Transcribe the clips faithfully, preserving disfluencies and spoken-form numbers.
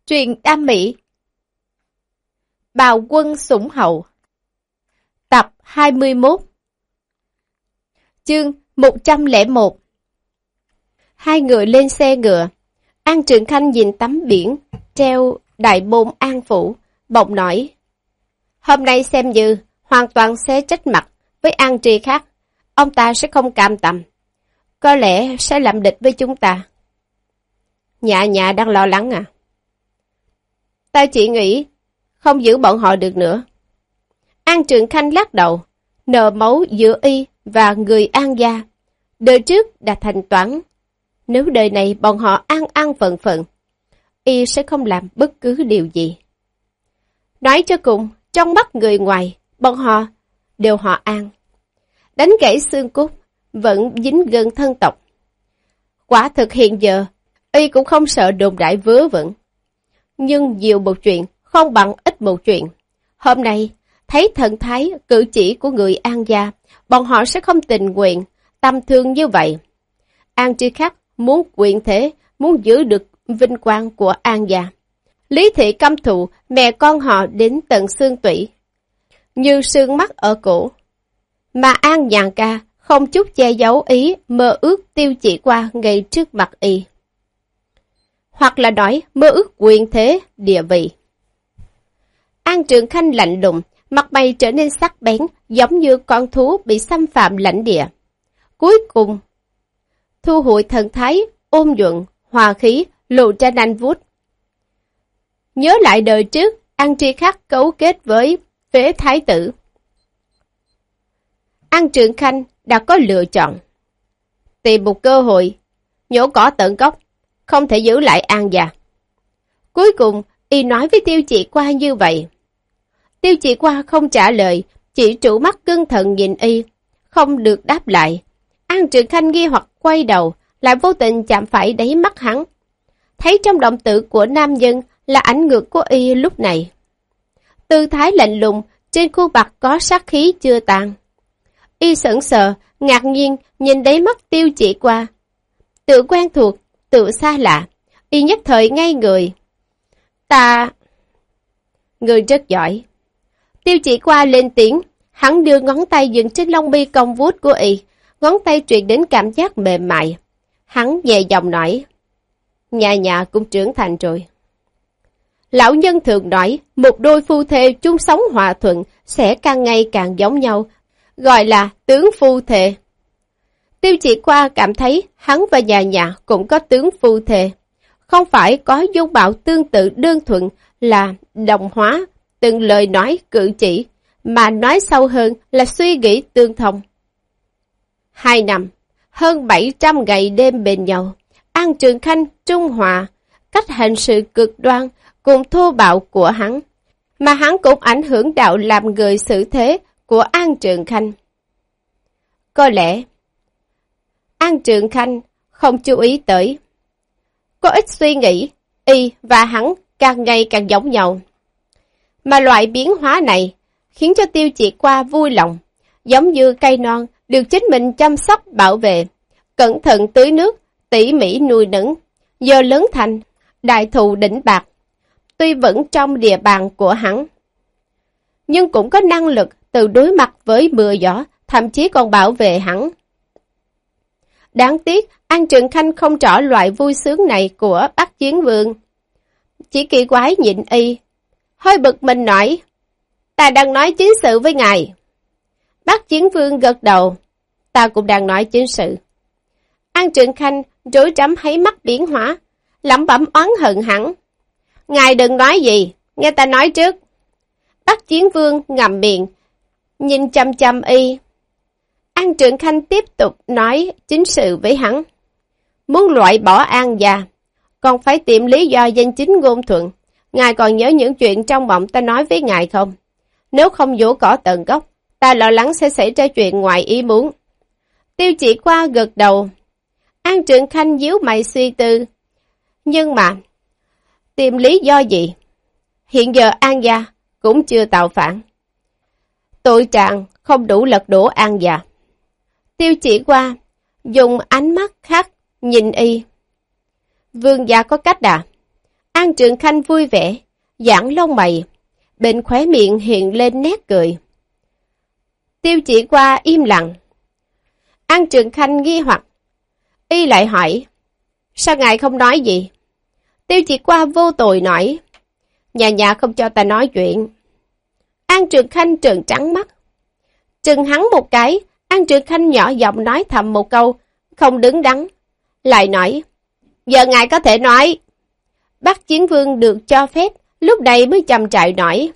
Truyền đam mỹ. Bào quân sủng hậu. Tập hai mươi mốt. Chương một trăm lẻ một. Hai người lên xe ngựa. An Trường Khanh nhìn tấm biển treo Đại Môn An Phủ, bỗng nói: hôm nay xem như hoàn toàn sẽ trách mặt với An Tri khác. Ông ta sẽ không cam tâm, có lẽ sẽ làm địch với chúng ta. Nhạ nhạ đang lo lắng à? Ta chỉ nghĩ không giữ bọn họ được nữa. An Trường Khanh lắc đầu, nợ máu giữa y và người An gia. Đời trước đã thanh toán, nếu đời này bọn họ an an phận phận, y sẽ không làm bất cứ điều gì. Nói cho cùng, trong mắt người ngoài, bọn họ đều họ An. Đánh gãy xương cốt, vẫn dính gân thân tộc. Quả thực hiện giờ, y cũng không sợ đồn đại vớ vẩn. Nhưng nhiều một chuyện, không bằng ít một chuyện. Hôm nay, thấy thần thái, cử chỉ của người An gia, bọn họ sẽ không tình nguyện, tâm thương như vậy. An Tri Khắc muốn quyền thế, muốn giữ được vinh quang của An gia. Lý thị căm thù mẹ con họ đến tận xương tủy, như sương mắt ở cổ. Mà An Nhàn Ca không chút che giấu ý mơ ước Tiêu Chỉ Qua ngay trước mặt y. Hoặc là nói mơ ước quyền thế, địa vị. An Trường Khanh lạnh lùng, mặt mày trở nên sắc bén, giống như con thú bị xâm phạm lãnh địa. Cuối cùng, thu hồi thần thái, ôn nhuận, hòa khí, lộ ra nanh vuốt. Nhớ lại đời trước, An Tri Khắc cấu kết với Phế Thái tử. An Trường Khanh đã có lựa chọn. Tìm một cơ hội, nhổ cỏ tận gốc, không thể giữ lại An gia. Cuối cùng, y nói với Tiêu Chỉ Qua như vậy. Tiêu Chỉ Qua không trả lời, chỉ trụ mắt cưng thận nhìn y, không được đáp lại. An Trường Khanh nghi hoặc quay đầu, lại vô tình chạm phải đáy mắt hắn. Thấy trong động tử của nam nhân là ảnh ngược của y lúc này. Tư thái lạnh lùng, trên khuôn mặt có sát khí chưa tàn. Y sững sờ, ngạc nhiên nhìn đáy mắt Tiêu Chỉ Qua. Tự quen thuộc, tự xa lạ, y nhất thời ngay người. Ta... Người rất giỏi. Tiêu Chỉ Qua lên tiếng, hắn đưa ngón tay dừng trên lông mi cong vuốt của y, ngón tay truyền đến cảm giác mềm mại. Hắn nhẹ giọng nói, nhà nhà cũng trưởng thành rồi. Lão nhân thường nói, một đôi phu thê chung sống hòa thuận sẽ càng ngày càng giống nhau, gọi là tướng phu thê. Tiêu Chỉ Qua cảm thấy hắn và nhà nhà cũng có tướng phu thê, không phải có dung mạo tương tự đơn thuần là đồng hóa từng lời nói cử chỉ, mà nói sâu hơn là suy nghĩ tương thông. Hai năm, hơn bảy trăm ngày đêm bên nhau, An Trường Khanh trung hòa, cách hành sự cực đoan cùng thô bạo của hắn, mà hắn cũng ảnh hưởng đạo làm người xử thế của An Trường Khanh. Có lẽ, An Trường Khanh không chú ý tới. Có ít suy nghĩ, y và hắn càng ngày càng giống nhau. Mà loại biến hóa này khiến cho Tiêu Chỉ Qua vui lòng, giống như cây non được chính mình chăm sóc bảo vệ, cẩn thận tưới nước, tỉ mỉ nuôi nấng, giờ lớn thành đại thụ đỉnh bạc. Tuy vẫn trong địa bàn của hắn, nhưng cũng có năng lực từ đối mặt với mưa gió, thậm chí còn bảo vệ hắn. Đáng tiếc, An Trường Khanh không rõ loại vui sướng này của Bắc Chiến Vương. Chỉ kỳ quái nhịn y, hơi bực mình nói, ta đang nói chính sự với ngài. Bắc Chiến Vương gật đầu, ta cũng đang nói chính sự. An Trường Khanh rối rắm thấy mắt biến hóa, lẩm bẩm oán hận hẳn. Ngài đừng nói gì, nghe ta nói trước. Bắc Chiến Vương ngậm miệng, nhìn chăm chăm y. An Trường Khanh tiếp tục nói chính sự với hắn. Muốn loại bỏ An gia, còn phải tìm lý do danh chính ngôn thuận. Ngài còn nhớ những chuyện trong mộng ta nói với ngài không? Nếu không nhổ cỏ tận gốc, ta lo lắng sẽ xảy ra chuyện ngoài ý muốn. Tiêu Chỉ Qua gật đầu. An Trường Khanh díu mày suy tư. Nhưng mà, tìm lý do gì? Hiện giờ An gia cũng chưa tạo phản. Tội trạng không đủ lật đổ An gia. Tiêu Chỉ Qua dùng ánh mắt khác nhìn y. Vương gia có cách à? An Trường Khanh vui vẻ, giãn lông mày, bên khóe miệng hiện lên nét cười. Tiêu Chỉ Qua im lặng. An Trường Khanh nghi hoặc, y lại hỏi, sao ngài không nói gì? Tiêu Chỉ Qua vô tội nói, nhà nhà không cho ta nói chuyện. An Trường Khanh trợn trắng mắt. Chừng hắn một cái, An Trường Khanh nhỏ giọng nói thầm một câu, không đứng đắn. Lại nói, giờ ngài có thể nói. Bắc Chiến Vương được cho phép, lúc này mới chầm trại nói.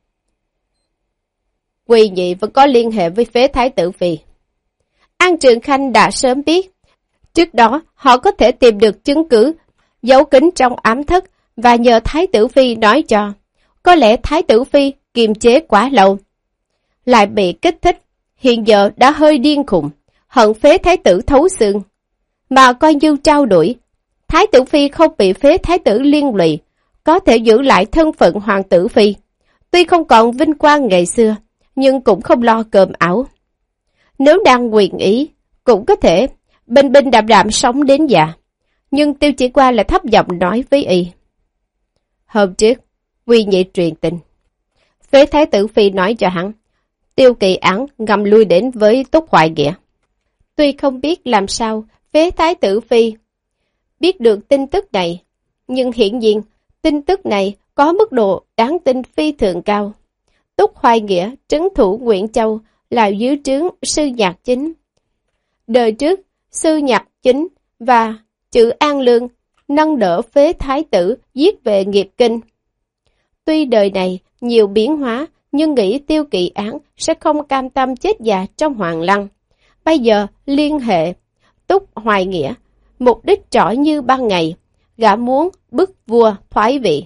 Quy Nhị vẫn có liên hệ với phế thái tử phi. An Trường Khanh đã sớm biết. Trước đó, họ có thể tìm được chứng cứ, giấu kín trong ám thất và nhờ thái tử phi nói cho. Có lẽ thái tử phi kiềm chế quá lâu, lại bị kích thích, hiện giờ đã hơi điên khùng, hận phế thái tử thấu xương. Mà coi như trao đổi, thái tử phi không bị phế thái tử liên lụy, có thể giữ lại thân phận hoàng tử phi. Tuy không còn vinh quang ngày xưa, nhưng cũng không lo cơm áo. Nếu đang quyền ý, cũng có thể bình bình đạm đạm sống đến già. Nhưng Tiêu Chỉ Qua là thấp giọng nói với y. Hôm trước, Quy Nhị truyền tin. Phế thái tử phi nói cho hắn, Tiêu Kỳ Án ngầm lui đến với Túc Hoài Nghĩa. Tuy không biết làm sao phế thái tử phi biết được tin tức này, nhưng hiển nhiên tin tức này có mức độ đáng tin phi thường cao. Túc Hoài Nghĩa trấn thủ Nguyễn Châu là dưới trướng sư nhạc chính. Đời trước, sư nhạc chính và chữ An Lương nâng đỡ phế thái tử giết về nghiệp kinh. Tuy đời này nhiều biến hóa, nhưng nghĩ Tiêu Kỳ Án sẽ không cam tâm chết già trong hoàng lăng. Bây giờ liên hệ Túc Hoài Nghĩa, mục đích rõ như ban ngày, gã muốn bức vua thoái vị.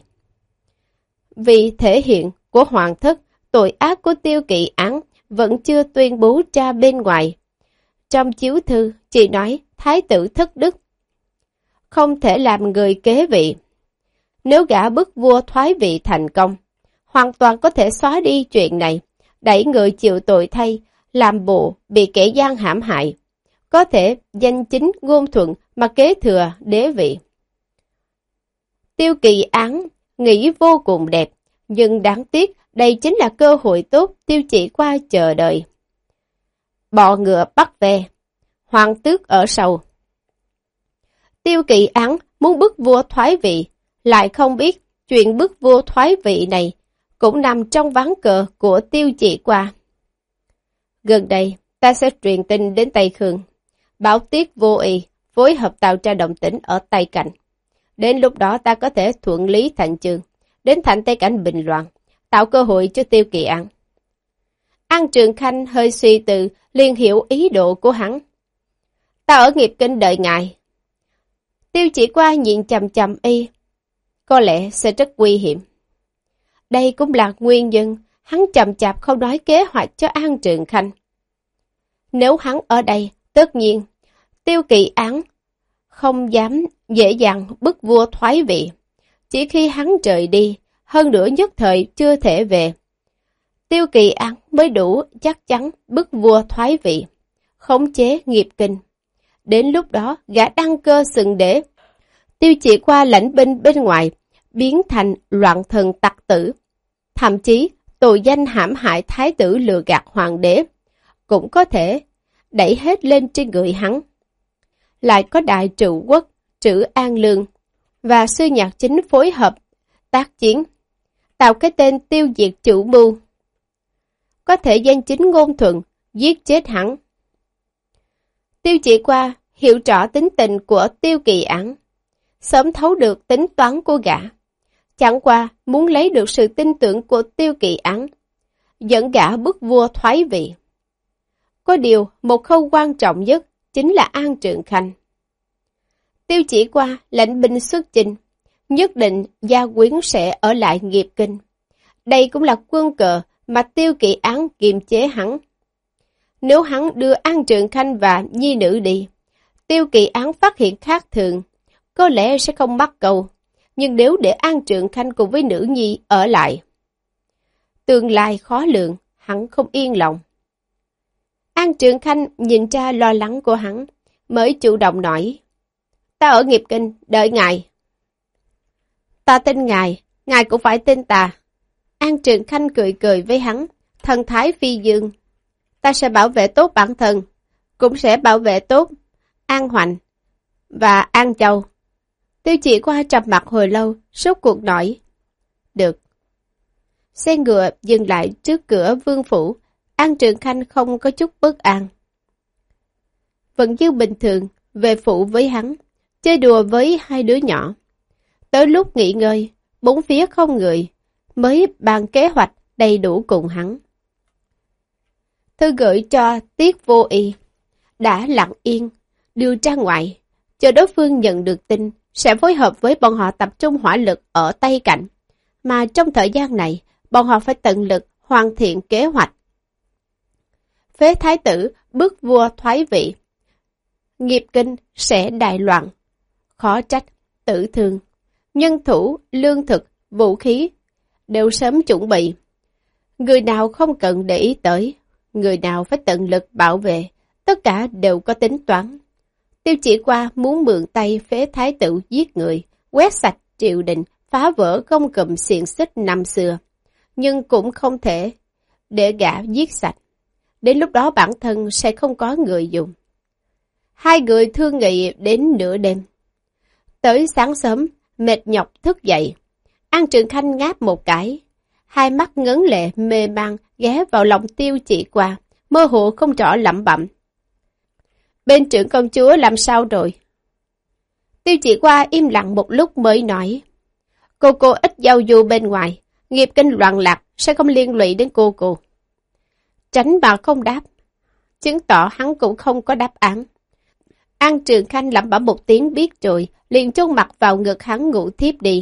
Vì thể hiện của hoàng thất, tội ác của Tiêu Kỳ Án vẫn chưa tuyên bố ra bên ngoài. Trong chiếu thư chỉ nói thái tử thất đức, không thể làm người kế vị. Nếu gã bức vua thoái vị thành công, hoàn toàn có thể xóa đi chuyện này, đẩy người chịu tội thay, làm bộ bị kẻ gian hãm hại. Có thể danh chính ngôn thuận mà kế thừa đế vị. Tiêu Kỳ Án nghĩ vô cùng đẹp, nhưng đáng tiếc đây chính là cơ hội tốt Tiêu Chỉ Qua chờ đợi. Bọ ngựa bắt ve, hoàng tước ở sau. Tiêu Kỳ Án muốn bức vua thoái vị, lại không biết chuyện bức vua thoái vị này cũng nằm trong ván cờ của Tiêu Chỉ Qua. Gần đây, ta sẽ truyền tin đến Tây Khương, bảo Tiết Vô Y phối hợp tạo ra động tĩnh ở Tây Cảnh. Đến lúc đó ta có thể thuận lý thành chương, đến thành Tây Cảnh bình loạn, tạo cơ hội cho Tiêu Kỳ Án. An Trường Khanh hơi suy tư, liền hiểu ý đồ của hắn. Ta ở nghiệp kinh đợi ngài. Tiêu Chỉ Qua nhìn chầm chầm y, có lẽ sẽ rất nguy hiểm. Đây cũng là nguyên nhân hắn chậm chạp không nói kế hoạch cho An Trường Khanh. Nếu hắn ở đây, tất nhiên, Tiêu Kỳ Án không dám dễ dàng bức vua thoái vị. Chỉ khi hắn rời đi, hơn nữa nhất thời chưa thể về, Tiêu Kỳ Án mới đủ chắc chắn bức vua thoái vị, khống chế nghiệp kinh. Đến lúc đó, gã đăng cơ xưng đế. Tiêu Chỉ Qua lãnh binh bên ngoài, biến thành loạn thần tặc tử. Thậm chí, tội danh hãm hại thái tử lừa gạt hoàng đế, cũng có thể đẩy hết lên trên người hắn. Lại có đại trụ quốc, Trữ An Lương và sư nhạc chính phối hợp tác chiến, tạo cái tên tiêu diệt chủ mưu. Có thể danh chính ngôn thuận, giết chết hắn. Tiêu Chỉ Qua hiểu rõ tính tình của Tiêu Kỳ Án, sớm thấu được tính toán của gã. Chẳng qua muốn lấy được sự tin tưởng của Tiêu Kỳ Án, dẫn gã bức vua thoái vị. Có điều, một khâu quan trọng nhất chính là An Trường Khanh. Tiêu Chỉ Qua lãnh binh xuất chinh, nhất định gia quyến sẽ ở lại nghiệp kinh. Đây cũng là quân cờ mà Tiêu Kỳ Án kiềm chế hắn. Nếu hắn đưa An Trường Khanh và nhi nữ đi, Tiêu Kỳ Án phát hiện khác thường, có lẽ sẽ không mắc câu. Nhưng nếu để An Trường Khanh cùng với nữ nhi ở lại, tương lai khó lường, hắn không yên lòng. An Trường Khanh nhìn ra lo lắng của hắn, mới chủ động nói, ta ở nghiệp kinh, đợi ngài. Ta tin ngài, ngài cũng phải tin ta. An Trường Khanh cười cười với hắn, thần thái phi dương. Ta sẽ bảo vệ tốt bản thân, cũng sẽ bảo vệ tốt An Hoành và An Châu. Tiêu Chỉ Qua trầm mặt hồi lâu, sốt cuộc nói. Được. Xe ngựa dừng lại trước cửa vương phủ, An Trường Khanh không có chút bất an. Vẫn như bình thường, về phủ với hắn, chơi đùa với hai đứa nhỏ. Tới lúc nghỉ ngơi, bốn phía không người, mới bàn kế hoạch đầy đủ cùng hắn. Thư gửi cho Tiết Vô Y, đã lặng yên, đưa ra ngoài, chờ đối phương nhận được tin, sẽ phối hợp với bọn họ tập trung hỏa lực ở Tây Cảnh, mà trong thời gian này, bọn họ phải tận lực hoàn thiện kế hoạch. Phế thái tử bức vua thoái vị, nghiệp kinh sẽ đại loạn, khó trách, tử thương, nhân thủ, lương thực, vũ khí đều sớm chuẩn bị. Người nào không cần để ý tới, người nào phải tận lực bảo vệ, tất cả đều có tính toán. Tiêu Chỉ Qua muốn mượn tay phế thái tử giết người, quét sạch triều đình, phá vỡ gông cùm xiềng xích năm xưa, nhưng cũng không thể để gã giết sạch. Đến lúc đó bản thân sẽ không có người dùng. Hai người thương nghị đến nửa đêm. Tới sáng sớm, mệt nhọc thức dậy. An Trường Khanh ngáp một cái, hai mắt ngấn lệ mê man ghé vào lòng Tiêu Chỉ Qua, mơ hồ không rõ lẩm bẩm. Bên trưởng công chúa làm sao rồi? Tiêu Chỉ Qua im lặng một lúc mới nói. Cô cô ít giao du bên ngoài, nghiệp kinh loạn lạc sẽ không liên lụy đến cô cô. Tránh bà không đáp, chứng tỏ hắn cũng không có đáp án. An Trường Khanh lẩm bẩm một tiếng biết rồi, liền chôn mặt vào ngực hắn ngủ thiếp đi.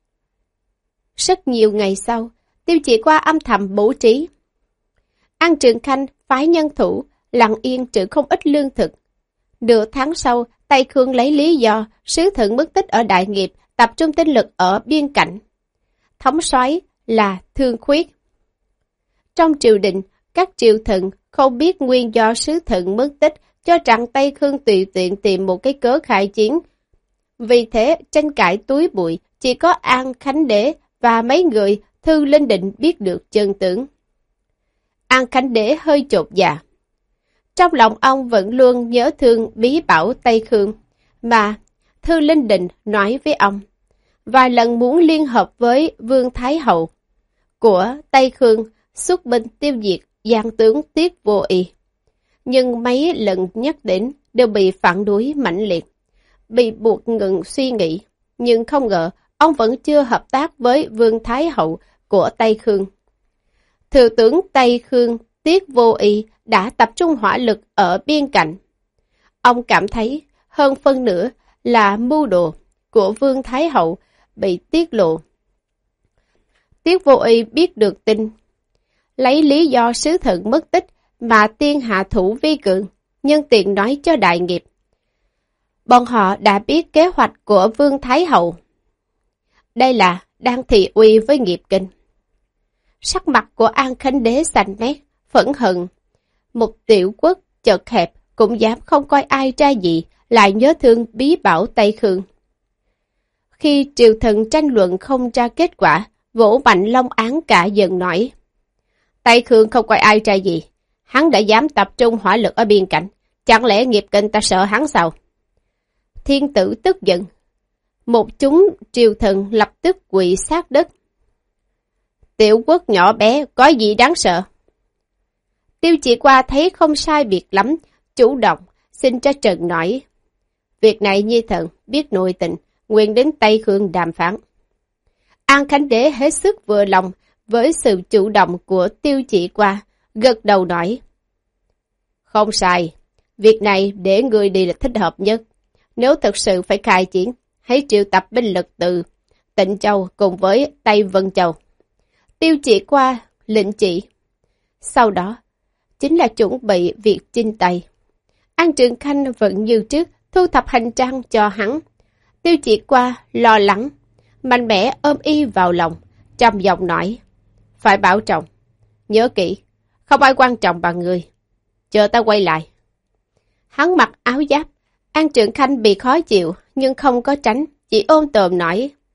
Rất nhiều ngày sau, Tiêu Chỉ Qua âm thầm bố trí. An Trường Khanh phái nhân thủ, lặng yên trữ không ít lương thực. Nửa tháng sau, Tây Khương lấy lý do sứ thần mất tích ở Đại Nghiệp, tập trung tinh lực ở biên cảnh. Thống soái là Thương Khuyết. Trong triều đình, các triều thần không biết nguyên do sứ thần mất tích, cho rằng Tây Khương tùy tiện tìm một cái cớ khai chiến. Vì thế, tranh cãi túi bụi, chỉ có An Khánh Đế và mấy người Thư Linh Định biết được chân tướng. An Khánh Đế hơi chột dạ. Trong lòng ông vẫn luôn nhớ thương bí bảo Tây Khương, mà Thư Linh Định nói với ông. Vài lần muốn liên hợp với Vương Thái Hậu của Tây Khương xuất binh tiêu diệt gian tướng Tiết Vô Y. Nhưng mấy lần nhắc đến đều bị phản đối mãnh liệt, bị buộc ngừng suy nghĩ. Nhưng không ngờ, ông vẫn chưa hợp tác với Vương Thái Hậu của Tây Khương. Thừa tướng Tây Khương Tiết Vô Y đã tập trung hỏa lực ở biên cảnh. Ông cảm thấy hơn phân nửa là mưu đồ của Vương Thái Hậu bị tiết lộ. Tiết Vô Y biết được tin, lấy lý do sứ thần mất tích mà tiên hạ thủ vi cường, nhân tiện nói cho Đại Nghiệp. Bọn họ đã biết kế hoạch của Vương Thái Hậu. Đây là đang thị uy với nghiệp kinh. Sắc mặt của An Khánh Đế xanh mét, phẫn hận. Một tiểu quốc chật hẹp cũng dám không coi ai ra gì, lại nhớ thương bí bảo Tây Khương. Khi triều thần tranh luận không ra kết quả, vỗ mạnh long án cả giận nói. Tây Khương không coi ai ra gì, hắn đã dám tập trung hỏa lực ở biên cảnh, chẳng lẽ nghiệp kinh ta sợ hắn sao? Thiên tử tức giận. Một chúng triều thần lập tức quỵ sát đất. Tiểu quốc nhỏ bé, có gì đáng sợ? Tiêu Chỉ Qua thấy không sai biệt lắm, chủ động, xin ra trần nói. Việc này nhi thần biết nội tình, nguyện đến Tây Khương đàm phán. An Khánh Đế hết sức vừa lòng với sự chủ động của Tiêu Chỉ Qua, gật đầu nói. Không sai, việc này để người đi là thích hợp nhất. Nếu thật sự phải khai chiến, hãy triệu tập binh lực từ Tịnh Châu cùng với Tây Vân Châu. Tiêu Chỉ Qua lệnh chỉ. Sau đó, chính là chuẩn bị việc chinh Tây. An Trường Khanh vẫn như trước, thu thập hành trang cho hắn. Tiêu Chỉ Qua lo lắng, mạnh mẽ ôm y vào lòng, trầm giọng nói. Phải bảo trọng, nhớ kỹ, không ai quan trọng bằng người. Chờ ta quay lại. Hắn mặc áo giáp, An Trường Khanh bị khó chịu, nhưng không có tránh, chỉ ôm tồm nói.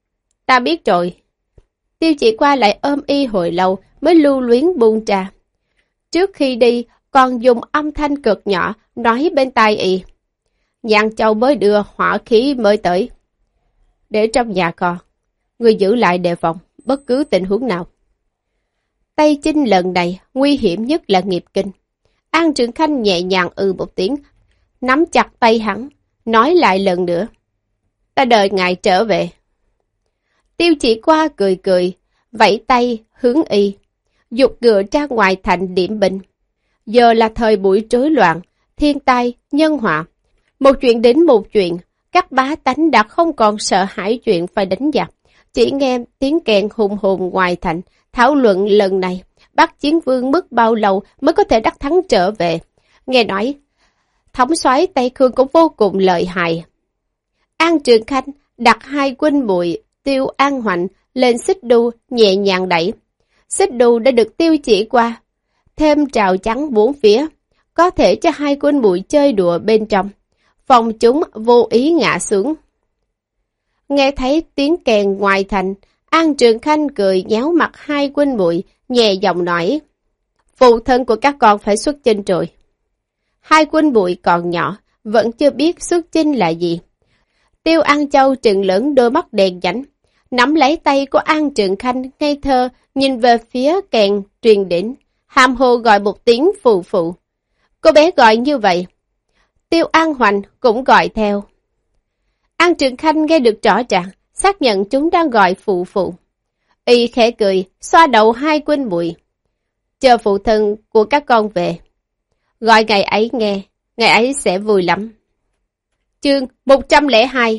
Ta biết rồi. Tiêu Chỉ Qua lại ôm y hồi lâu mới lưu luyến buông trà. Trước khi đi, còn dùng âm thanh cực nhỏ nói bên tai y. Giang Châu mới đưa hỏa khí mới tới. Để trong nhà con, người giữ lại đề phòng bất cứ tình huống nào. Tây Chinh lần này nguy hiểm nhất là nghiệp kinh. An Trường Khanh nhẹ nhàng ừ một tiếng, nắm chặt tay hắn, nói lại lần nữa. Ta đợi ngài trở về. Tiêu Chỉ Qua cười cười, vẫy tay hướng y, dục ngựa ra ngoài thành điểm binh. Giờ là thời buổi rối loạn, thiên tai, nhân họa. Một chuyện đến một chuyện, các bá tánh đã không còn sợ hãi chuyện phải đánh giặc. Chỉ nghe tiếng kèn hùng hùng ngoài thành, thảo luận lần này, Bắc Chiến Vương mất bao lâu mới có thể đắc thắng trở về. Nghe nói, thống soái Tây Khương cũng vô cùng lợi hại. An Trường Khanh đặt hai huynh muội Tiêu An Hoành lên xích đu nhẹ nhàng đẩy. Xích đu đã được Tiêu Chỉ Qua, thêm trào trắng bốn phía, có thể cho hai huynh muội chơi đùa bên trong, phòng chúng vô ý ngã xuống. Nghe thấy tiếng kèn ngoài thành, An Trường Khanh cười nhéo mặt hai huynh muội, nhẹ giọng nói: phụ thân của các con phải xuất chinh rồi. Hai huynh muội còn nhỏ, vẫn chưa biết xuất chinh là gì. Tiêu An Châu trừng lớn đôi mắt đèn nhánh, nắm lấy tay của An Trường Khanh ngây thơ, nhìn về phía kèn truyền đến, hàm hồ gọi một tiếng phụ phụ. Cô bé gọi như vậy, Tiêu An Hoành cũng gọi theo. An Trường Khanh nghe được rõ ràng, xác nhận chúng đang gọi phụ phụ. Y khẽ cười, xoa đầu hai huynh muội. Chờ phụ thân của các con về. Gọi ngày ấy nghe, ngày ấy sẽ vui lắm. Chương một trăm lẻ hai.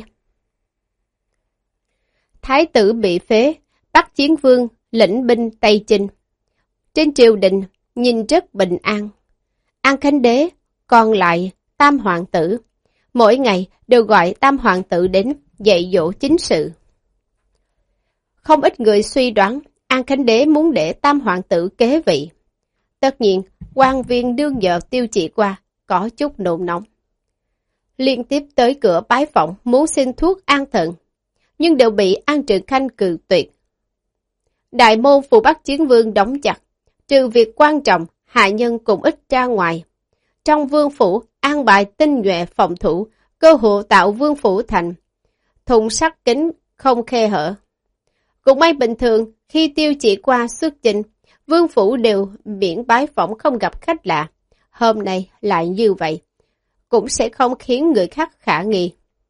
Thái tử bị phế, Bắc Chiến Vương lĩnh binh Tây Chinh. Trên triều đình nhìn rất bình an. An Khánh Đế còn lại Tam Hoàng tử, mỗi ngày đều gọi Tam Hoàng tử đến dạy dỗ chính sự. Không ít người suy đoán An Khánh Đế muốn để Tam Hoàng tử kế vị. Tất nhiên, quan viên đương nhờ Tiêu Chỉ Qua có chút nôn nóng. Liên tiếp tới cửa bái phỏng muốn xin thuốc an thần, nhưng đều bị An Trường Khanh cự tuyệt. Đại môn phủ Bắc Chiến Vương đóng chặt, trừ việc quan trọng, hạ nhân cũng ít ra ngoài. Trong vương phủ, an bài tinh nhuệ phòng thủ, cơ hội tạo vương phủ thành thùng sắt kính không khe hở. Cũng may bình thường, khi Tiêu Chỉ Qua xuất chinh, vương phủ đều miễn bái phỏng không gặp khách lạ. Hôm nay lại như vậy, cũng sẽ không khiến người khác khả nghi.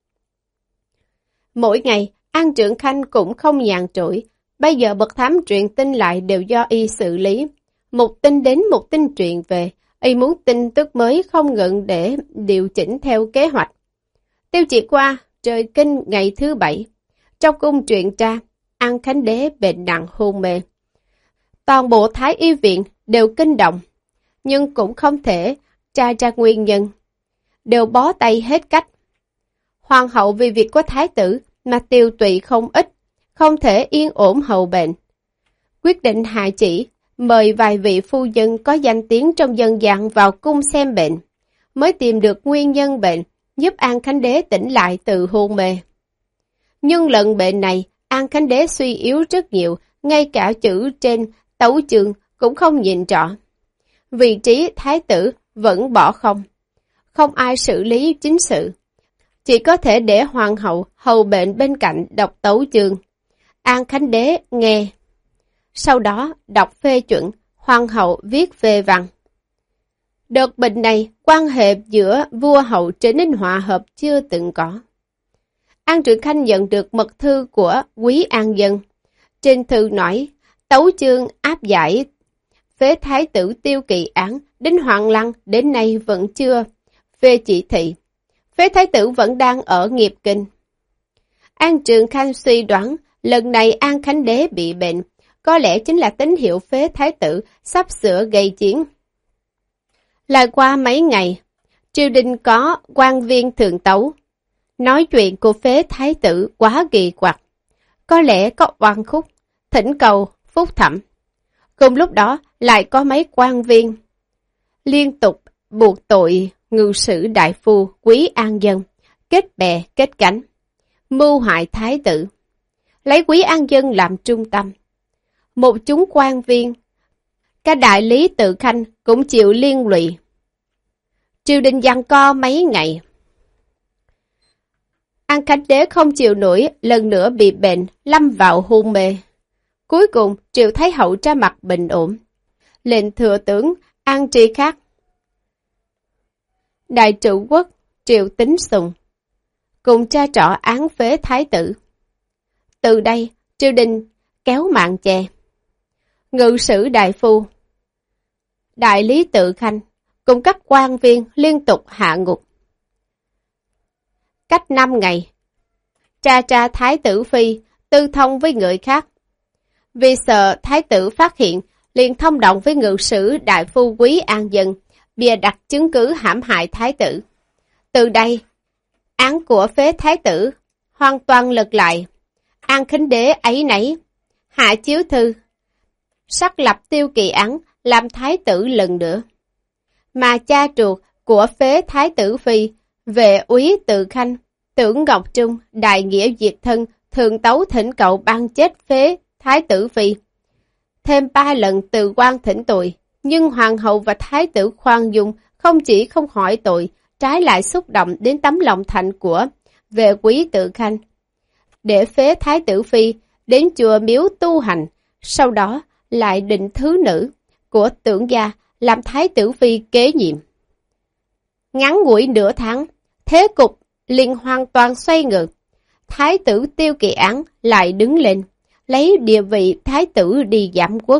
Mỗi ngày, An Trường Khanh cũng không nhàn trỗi, bây giờ bậc thám truyền tin lại đều do y xử lý. Một tin đến một tin truyền về, y muốn tin tức mới không ngừng để điều chỉnh theo kế hoạch. Tiêu Chỉ Qua trời kinh ngày thứ bảy, trong cung truyền tra, An Khánh Đế bệnh nặng hôn mê. Toàn bộ Thái Y viện đều kinh động, nhưng cũng không thể tra ra nguyên nhân, đều bó tay hết cách. Hoàng hậu vì việc của thái tử mà tiêu tụy không ít, không thể yên ổn hầu bệnh. Quyết định hạ chỉ, mời vài vị phu nhân có danh tiếng trong dân gian vào cung xem bệnh, mới tìm được nguyên nhân bệnh, giúp An Khánh Đế tỉnh lại từ hôn mê. Nhưng lần bệnh này, An Khánh Đế suy yếu rất nhiều, ngay cả chữ trên tấu chương cũng không nhìn rõ. Vị trí thái tử vẫn bỏ không, không ai xử lý chính sự. Chỉ có thể để hoàng hậu hầu bệnh bên cạnh đọc tấu chương. An Khánh Đế nghe. Sau đó đọc phê chuẩn, hoàng hậu viết phê văn. Đợt bệnh này, quan hệ giữa vua hậu trở nên hòa hợp chưa từng có. An Trường Khanh nhận được mật thư của Quý An Dân. Trên thư nói, tấu chương áp giải phế thái tử Tiêu Kỳ án đến Hoàng Lăng đến nay vẫn chưa phê chỉ thị. Phế thái tử vẫn đang ở nghiệp kinh. An Trường Khanh suy đoán lần này An Khánh Đế bị bệnh, có lẽ chính là tín hiệu phế thái tử sắp sửa gây chiến. Lại qua mấy ngày, triều đình có quan viên thượng tấu, nói chuyện của phế thái tử quá kỳ quặc, có lẽ có oan khúc, thỉnh cầu phúc thẩm. Cùng lúc đó lại có mấy quan viên liên tục buộc tội ngự sử đại phu Quý An Dân, kết bè kết cánh, mưu hại thái tử. lấy Quý An Dân làm trung tâm. Một chúng quan viên, cả đại lý Tự Khanh cũng chịu liên lụy. Triều đình giằng co mấy ngày. An Khánh Đế không chịu nổi, lần nữa bị bệnh, lâm vào hôn mê. Cuối cùng, Triệu Thái Hậu ra mặt bình ổn. Lệnh thừa tướng An Tri Khắc, đại trụ quốc Triệu Tính Sùng, cùng tra trọ án phế thái tử. Từ đây, triều đình kéo mạng chè. Ngự sử đại phu, đại lý Tự Khanh, cùng các quan viên liên tục hạ ngục. Cách năm ngày, tra tra thái tử phi tư thông với người khác. Vì sợ thái tử phát hiện, liền thông động với ngự sử đại phu Quý An Dân, bịa đặt chứng cứ hãm hại thái tử. Từ đây, án của phế thái tử hoàn toàn lật lại. An Khánh Đế ấy nấy, hạ chiếu thư, sắc lập Tiêu Kỳ Án làm thái tử lần nữa. Mà cha ruột của phế thái tử phi, Vệ úy Tự Khanh, Tưởng Ngọc Trung, đại nghĩa diệt thân, thường tấu thỉnh cầu ban chết phế thái tử phi. Thêm ba lần từ quan thỉnh tội, nhưng hoàng hậu và thái tử khoan dung, không chỉ không hỏi tội, trái lại xúc động đến tấm lòng thành của Vệ úy Tự Khanh, để phế thái tử phi đến chùa miếu tu hành, sau đó lại định thứ nữ của Tưởng gia làm thái tử phi kế nhiệm. Ngắn ngủi nửa tháng, thế cục liền hoàn toàn xoay ngược. Thái tử Tiêu Kỳ Án lại đứng lên, lấy địa vị thái tử đi giảm quốc.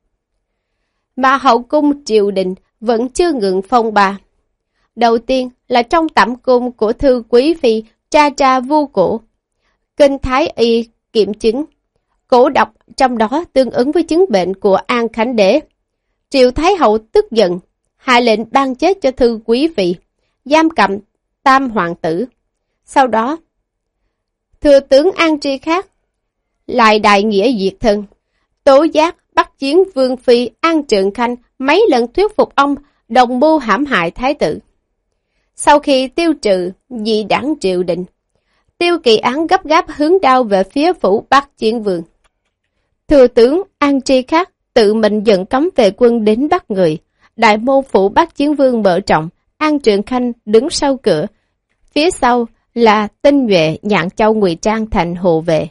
Mà hậu cung triều đình vẫn chưa ngừng phong ba. Đầu tiên là trong tẩm cung của thư quý phi Tra Tra Vu Cổ, kinh Thái Y kiểm chứng, cổ độc trong đó tương ứng với chứng bệnh của An Khánh Đế. Triệu Thái Hậu tức giận, hạ lệnh ban chết cho thư quý phi, giam cầm tam hoàng tử. Sau đó, thừa tướng An Tri Khắc lại đại nghĩa diệt thân, tố giác bắt chiến vương phi An Trượng Khanh mấy lần thuyết phục ông đồng mưu hãm hại thái tử. Sau khi tiêu trừ dị đảng triều đình, Tiêu Kỳ Án gấp gáp hướng đao về phía phủ Bắc Chiến Vương. Thừa tướng An Tri Khắc tự mình dẫn cấm vệ quân đến bắt người. Đại môn phủ Bắc Chiến Vương mở rộng, An Trượng Khanh đứng sau cửa. Phía sau là Tinh Nhuệ Nhạn Châu ngụy trang thành hộ vệ.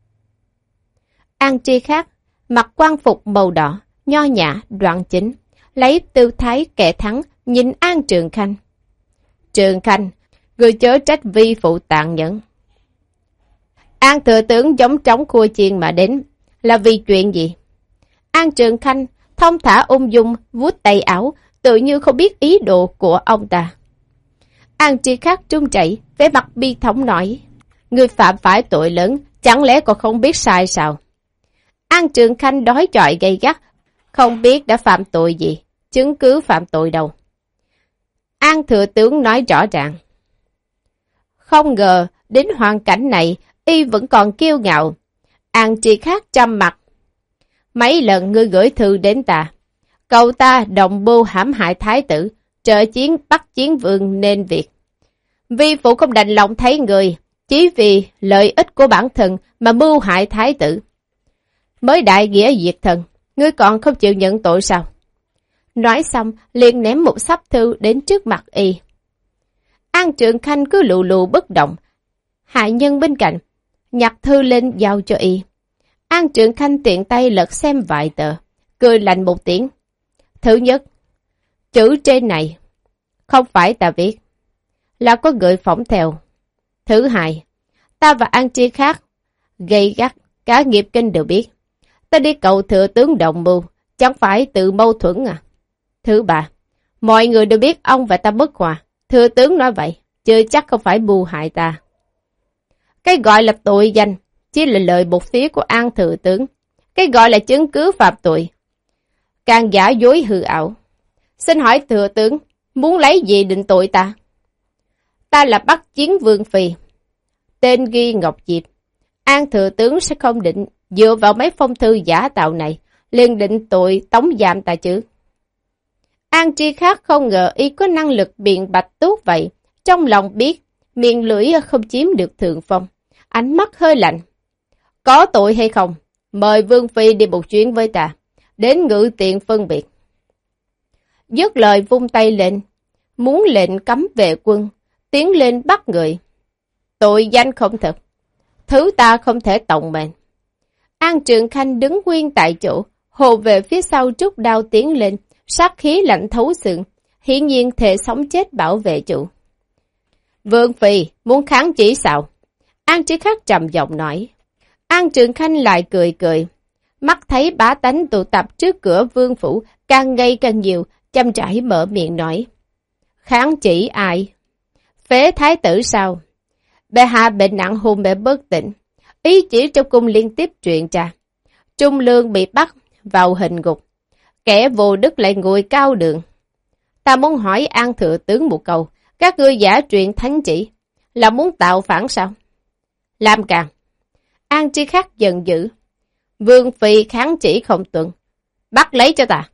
An Tri Khắc mặc quan phục màu đỏ, nho nhã, đoạn chính, lấy tư thái kẻ thắng nhìn An Trượng Khanh. Trượng Khanh, người chớ trách vi phụ tàn nhẫn. An thừa tướng giống trống khua chiên mà đến, là vì chuyện gì? An Trượng Khanh thông thả ung dung vuốt tay áo, tự như không biết ý đồ của ông ta. An Tri Khắc trung chảy, vẻ mặt bi thống nói, người phạm phải tội lớn, chẳng lẽ còn không biết sai sao? An Trượng Khanh đói chọi gay gắt, không biết đã phạm tội gì, chứng cứ phạm tội đâu. An thừa tướng nói rõ ràng. Không ngờ, đến hoàn cảnh này, y vẫn còn kiêu ngạo. An Tri Khắc trầm mặt. Mấy lần ngươi gửi thư đến ta, cầu ta đồng mưu hãm hại thái tử, trợ chiến bắt chiến vương nên việc. Vi phụ không đành lòng thấy người, chỉ vì lợi ích của bản thân mà mưu hại thái tử. Mới đại nghĩa diệt thần, ngươi còn không chịu nhận tội sao? Nói xong, liền ném một sắp thư đến trước mặt y. An Trượng Khanh cứ lù lù bất động. Hạ nhân bên cạnh, nhặt thư lên giao cho y. An Trượng Khanh tiện tay lật xem vài tờ, cười lạnh một tiếng. Thứ nhất, chữ trên này không phải ta viết, là có người phỏng theo. Thứ hai, ta và An Tri Khắc gây gắt, cả nghiệp kinh đều biết. Ta đi cầu thừa tướng đồng mưu, chẳng phải tự mâu thuẫn à? Thứ ba, mọi người đều biết ông và ta bất hòa. Thừa tướng nói vậy, chưa chắc không phải mưu hại ta. Cái gọi là tội danh, chỉ là lời một phía của An thừa tướng. Cái gọi là chứng cứ phạm tội, càng giả dối hư ảo. Xin hỏi thừa tướng, muốn lấy gì định tội ta? Ta là Bắc Chiến Vương phi, tên ghi Ngọc Diệp. An thừa tướng sẽ không định dựa vào mấy phong thư giả tạo này, liền định tội tống giam ta chứ. An Tri Khắc không ngờ y có năng lực biện bạch tốt vậy, trong lòng biết miệng lưỡi không chiếm được thượng phong, ánh mắt hơi lạnh. Có tội hay không? Mời Vương Phi đi một chuyến với ta, đến ngự tiện phân biệt. Dứt lời vung tay lên, muốn lệnh cấm vệ quân, tiến lên bắt người. Tội danh không thật, thứ ta không thể tòng mệnh. An Trường Khanh đứng nguyên tại chỗ, hồ về phía sau trút đao tiến lên, sát khí lạnh thấu xương, hiển nhiên thể sống chết bảo vệ chủ. Vương Phi muốn kháng chỉ sao? An Trí Khắc trầm giọng nói. An Trường Khanh lại cười cười, mắt thấy bá tánh tụ tập trước cửa vương phủ càng ngày càng nhiều, chăm trải mở miệng nói. Kháng chỉ ai? Phế thái tử sao? Bệ hạ bệnh nặng hôn mê bất tỉnh, ý chỉ trong cung liên tiếp truyền ra. Trung Lương bị bắt vào hình ngục, kẻ vô đức lại ngồi cao đường. Ta muốn hỏi An thừa tướng một câu, các ngươi giả truyền thánh chỉ, là muốn tạo phản sao? Làm càng. An Trí Khắc giận dữ. Vương Phi kháng chỉ không tuân, bắt lấy cho ta.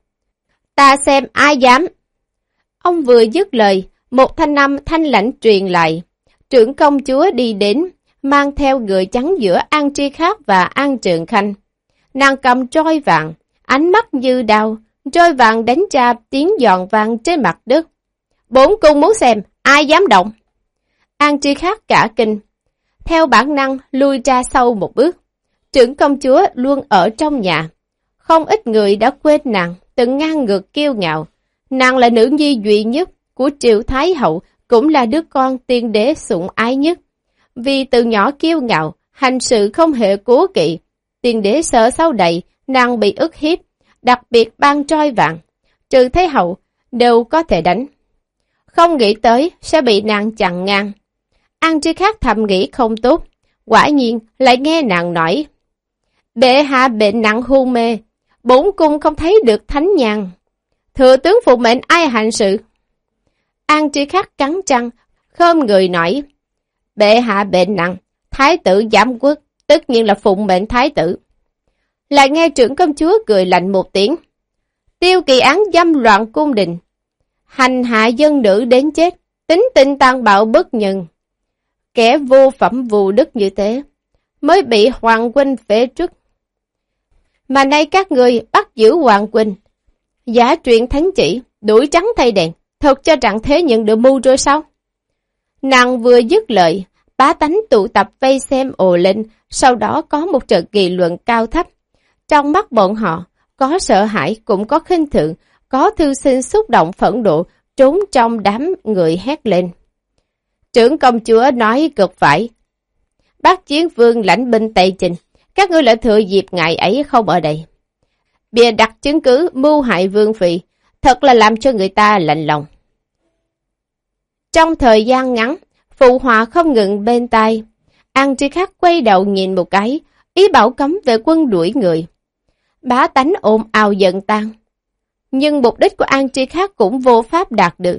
Ta xem ai dám. Ông vừa dứt lời, một thanh âm thanh lãnh truyền lại. Trưởng công chúa đi đến, mang theo người chắn giữa An Trí Khắc và An Trường Khanh. Nàng cầm roi vàng, ánh mắt như đao, roi vàng đánh ra tiếng giòn vang trên mặt đất. Bốn cung muốn xem, ai dám động? An Trí Khắc cả kinh, theo bản năng lui ra sau một bước. Trưởng công chúa luôn ở trong nhà. Không ít người đã quên nàng, từng ngang ngược kiêu ngạo. Nàng là nữ nhi duy nhất của Triệu Thái Hậu, cũng là đứa con tiên đế sủng ái nhất. Vì từ nhỏ kiêu ngạo, hành sự không hề cố kỵ, tiên đế sợ sau đây nàng bị ức hiếp, đặc biệt ban roi vàng, trừ Thái Hậu đều có thể đánh. Không nghĩ tới sẽ bị nàng chặn ngang. An Trí Khắc thầm nghĩ không tốt, quả nhiên lại nghe nàng nói. Bệ hạ bệnh nặng hôn mê, bốn cung không thấy được thánh nhàn. Thừa tướng phụ mệnh ai hành sự? An Trí Khắc cắn răng, khom người nói. Bệ hạ bệnh nặng, thái tử giám quốc, tất nhiên là phụng mệnh thái tử. Lại nghe trưởng công chúa cười lạnh một tiếng. Tiêu Kỳ án dâm loạn cung đình, hành hạ dân nữ đến chết, tính tình tàn bạo bất nhân. Kẻ vô phẩm vô đức như thế, mới bị Hoàng huynh phế truất. Mà nay các người bắt giữ Hoàng huynh, giả truyền thánh chỉ, đuổi trắng thay đèn, thật cho rằng thế nhận được mưu rồi sao? Nàng vừa dứt lời, bá tánh tụ tập vây xem ồ lên, sau đó có một trận nghị luận cao thấp. Trong mắt bọn họ, có sợ hãi cũng có khinh thường, có thư sinh xúc động phẫn nộ, trốn trong đám người hét lên. Trưởng công chúa nói cực phải. Bác Chiến Vương lãnh binh Tây Trình, các ngươi lại thừa dịp ngày ấy không ở đây. Bịa đặt chứng cứ mưu hại Vương Phi, thật là làm cho người ta lạnh lòng. Trong thời gian ngắn, phụ họa không ngừng bên tai. An Trí Khắc quay đầu nhìn một cái, ý bảo cấm vệ quân đuổi người. Bá tánh ồn ào giận tan. Nhưng mục đích của An Trí Khắc cũng vô pháp đạt được.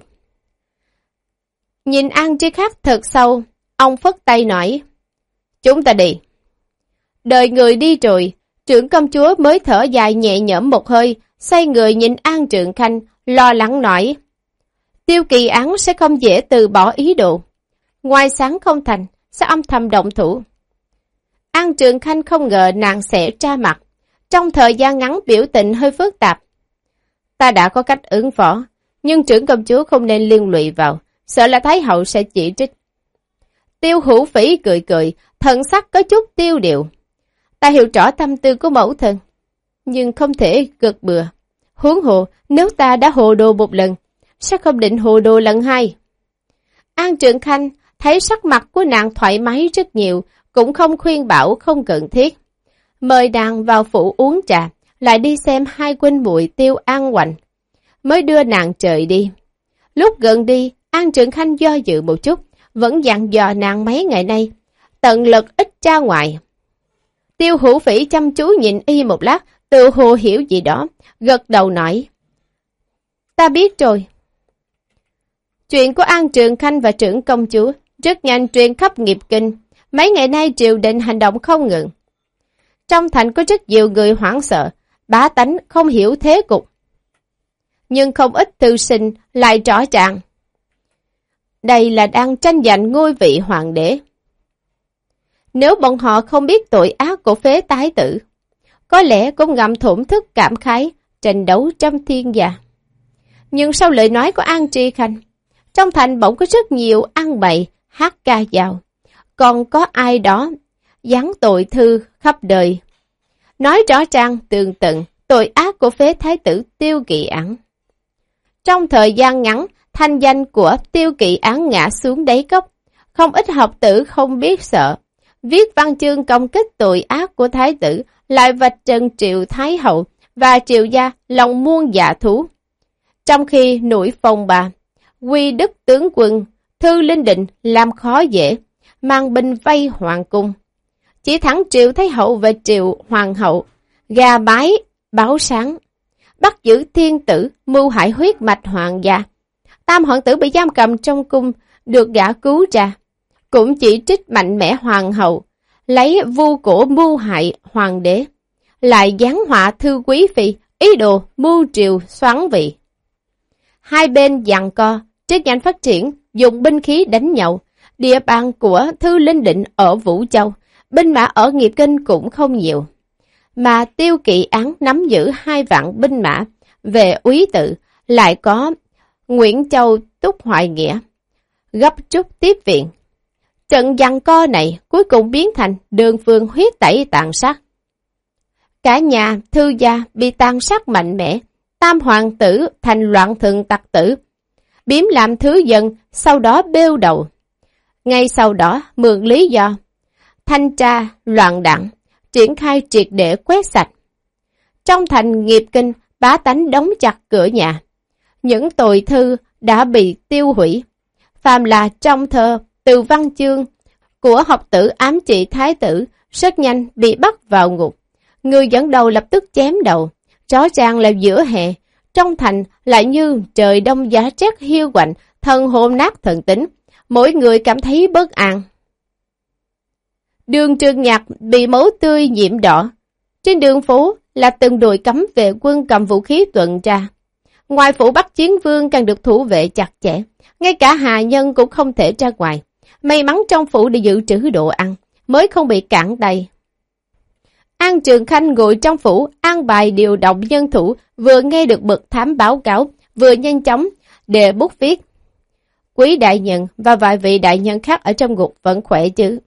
Nhìn An Trí Khắc thật sâu, ông phất tay nói. Chúng ta đi. Đợi người đi rồi, trưởng công chúa mới thở dài nhẹ nhõm một hơi, xoay người nhìn An Trường Khanh, lo lắng nói. Tiêu Kỳ án sẽ không dễ từ bỏ ý đồ. Ngoài sáng không thành, sẽ âm thầm động thủ. An Trường Khanh không ngờ nàng sẽ tra mặt. Trong thời gian ngắn biểu tình hơi phức tạp. Ta đã có cách ứng phó, nhưng trưởng công chúa không nên liên lụy vào, sợ là Thái Hậu sẽ chỉ trích. Tiêu Hữu Phỉ cười cười, thần sắc có chút tiêu điệu. Ta hiểu rõ tâm tư của mẫu thân, nhưng không thể gật bừa. Huống hồ, nếu ta đã hồ đồ một lần, sẽ không định hồ đồ lần hai. An Trường Khanh thấy sắc mặt của nàng thoải mái rất nhiều, cũng không khuyên bảo không cần thiết. Mời nàng vào phủ uống trà, lại đi xem hai huynh muội Tiêu An Hoành, mới đưa nàng trời đi. Lúc gần đi, An Trường Khanh do dự một chút, vẫn dặn dò nàng mấy ngày nay, tận lực ít ra ngoài. Tiêu Hữu Phỉ chăm chú nhìn y một lát, tự hồ hiểu gì đó, gật đầu nói. Ta biết rồi. Chuyện của An Trường Khanh và trưởng công chúa rất nhanh truyền khắp nghiệp kinh, mấy ngày nay triều đình hành động không ngừng. Trong thành có rất nhiều người hoảng sợ, bá tánh không hiểu thế cục. Nhưng không ít thư sinh lại rõ ràng. Đây là đang tranh giành ngôi vị hoàng đế. Nếu bọn họ không biết tội ác của phế tái tử, có lẽ cũng ngầm thổn thức cảm khái tranh đấu trong thiên gia. Nhưng sau lời nói của An Tri Khanh, trong thành bỗng có rất nhiều ăn bậy, hát ca dao, còn có ai đó giáng tội thư khắp đời, nói rõ ràng tường tận tội ác của phế thái tử Tiêu Kỵ Ẩn. Trong thời gian ngắn, thanh danh của Tiêu Kỵ Ẩn ngã xuống đáy cốc, không ít học tử không biết sợ, viết văn chương công kích tội ác của thái tử, lại vạch trần Triệu Thái Hậu và Triệu gia lòng muôn dạ thú. Trong khi nổi phong ba, Quy Đức tướng quân Thư Linh Định làm khó dễ, mang binh vây hoàng cung. Chỉ thắng Triệu Thái Hậu và Triệu Hoàng hậu, gà bái, báo sáng, bắt giữ thiên tử, mưu hại huyết mạch hoàng gia. Tam hoàng tử bị giam cầm trong cung, được gã cứu ra. Cũng chỉ trích mạnh mẽ hoàng hậu, lấy vu cổ mưu hại hoàng đế, lại giáng họa Thư Quý Phi, ý đồ mưu triều xoán vị. Hai bên giằng co, rất nhanh phát triển, dùng binh khí đánh nhau. Địa bàn của Thư Linh Định ở Vũ Châu, binh mã ở Nghiệp Kinh cũng không nhiều. Mà Tiêu Kỵ Ẩn nắm giữ hai vạn binh mã, về úy tự, lại có Nguyễn Châu Túc Hoài Nghĩa, gấp rút tiếp viện. Trận giằng co này cuối cùng biến thành đường phương huyết tẩy tàn sát. Cả nhà Thư gia bị tàn sát mạnh mẽ, tam hoàng tử thành loạn thường tặc tử, biếm làm thứ dân, sau đó bêu đầu. Ngay sau đó mượn lý do thanh tra loạn đảng, triển khai triệt để quét sạch. Trong thành Nghiệp Kinh, bá tánh đóng chặt cửa nhà. Những tội thư đã bị tiêu hủy. Phàm là trong thơ, từ văn chương của học tử ám trị thái tử, rất nhanh bị bắt vào ngục. Người dẫn đầu lập tức chém đầu. Rõ ràng là giữa hè, trong thành lại như trời đông giá rét hiu quạnh, thần hồn nát thần tính. Mỗi người cảm thấy bất an. Đường Trường Nhạc bị máu tươi nhiễm đỏ. Trên đường phố là từng đội cấm vệ quân cầm vũ khí tuần tra. Ngoài phủ Bắc Chiến Vương càng được thủ vệ chặt chẽ. Ngay cả hạ nhân cũng không thể ra ngoài. May mắn trong phủ để dự trữ đồ ăn, mới không bị cản tay. An Trường Khanh ngồi trong phủ, an bài điều động nhân thủ, vừa nghe được bậc thám báo cáo, vừa nhanh chóng đề bút viết. Quý đại nhân và vài vị đại nhân khác ở trong ngục vẫn khỏe chứ?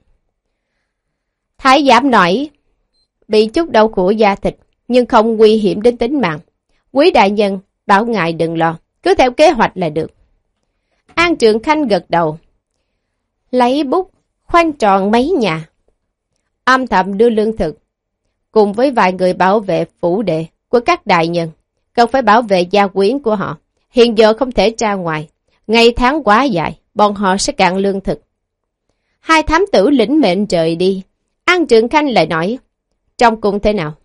Thái giám nói, bị chút đau khổ da thịt, nhưng không nguy hiểm đến tính mạng. Quý đại nhân bảo ngài đừng lo, cứ theo kế hoạch là được. An Trường Khanh gật đầu, lấy bút khoanh tròn mấy nhà, âm thầm đưa lương thực, cùng với vài người bảo vệ phủ đệ của các đại nhân, cần phải bảo vệ gia quyến của họ. Hiện giờ không thể ra ngoài, ngày tháng quá dài, bọn họ sẽ cạn lương thực. Hai thám tử lĩnh mệnh rời đi. An Trường Khanh lại nói, trong cung thế nào?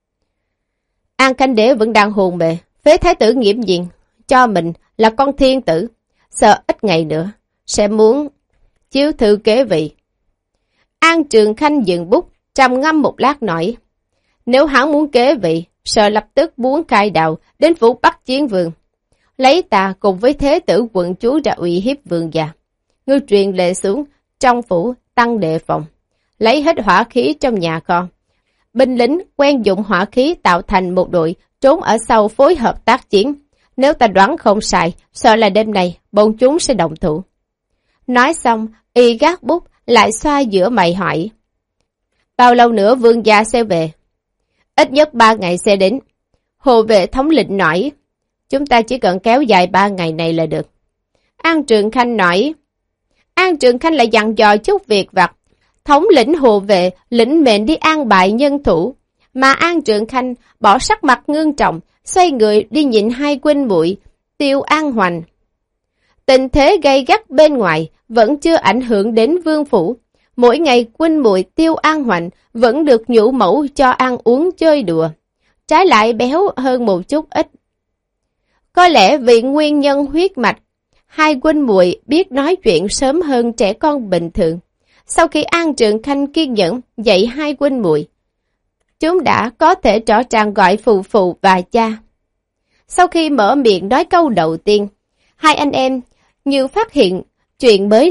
An Khanh Đế vẫn đang hồn mê, phế thái tử nghiễm diện, cho mình là con thiên tử, sợ ít ngày nữa, sẽ muốn chiếu thư kế vị. An Trường Khanh dừng bút, trầm ngâm một lát nói, nếu hắn muốn kế vị, sợ lập tức muốn khai đạo đến phủ Bắc Chiến Vương, lấy ta cùng với thế tử quận chúa ra uy hiếp vương gia. Ngươi truyền lệ xuống, trong phủ tăng đề phòng, lấy hết hỏa khí trong nhà kho. Binh lính quen dụng hỏa khí tạo thành một đội, trốn ở sau phối hợp tác chiến. Nếu ta đoán không sai, sợ là đêm nay bọn chúng sẽ động thủ. Nói xong, y gác bút lại xoa giữa mày hỏi, bao lâu nữa vương gia sẽ về? Ít nhất ba ngày sẽ đến. Hộ vệ thống lĩnh nói, chúng ta chỉ cần kéo dài ba ngày này là được. An Trường Khanh nói, An Trường Khanh lại dặn dò chút việc vặt. Thống lĩnh hộ vệ lĩnh mệnh đi an bài nhân thủ, mà An Trường Khanh bỏ sắc mặt ngưng trọng, xoay người đi nhìn hai huynh muội Tiêu An Hoành. Tình thế gay gắt bên ngoài vẫn chưa ảnh hưởng đến vương phủ. Mỗi ngày huynh muội Tiêu An Hoành vẫn được nhũ mẫu cho ăn uống chơi đùa, trái lại béo hơn một chút ít. Có lẽ vì nguyên nhân huyết mạch, hai huynh muội biết nói chuyện sớm hơn trẻ con bình thường. Sau khi An Trường Khanh kiên nhẫn dạy hai huynh muội, chúng đã có thể rõ ràng gọi phụ phụ và cha. Sau khi mở miệng nói câu đầu tiên, hai anh em như phát hiện chuyện mới lạ,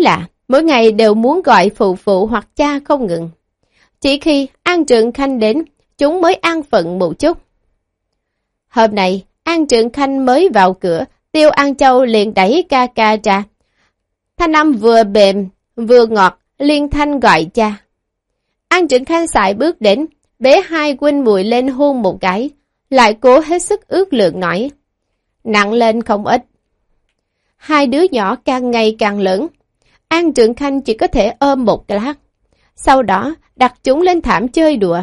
mỗi ngày đều muốn gọi phụ phụ hoặc cha không ngừng. Chỉ khi An Trượng Khanh đến, chúng mới an phận một chút. Hôm nay, An Trượng Khanh mới vào cửa, Tiêu An Châu liền đẩy ca ca ra. Thanh âm vừa mềm, vừa ngọt, liên thanh gọi cha. An Trượng Khanh sải bước đến, bế hai huynh muội lên hôn một cái, lại cố hết sức ước lượng nói. Nặng lên không ít. Hai đứa nhỏ càng ngày càng lớn. An Trượng Khanh chỉ có thể ôm một lát, sau đó đặt chúng lên thảm chơi đùa.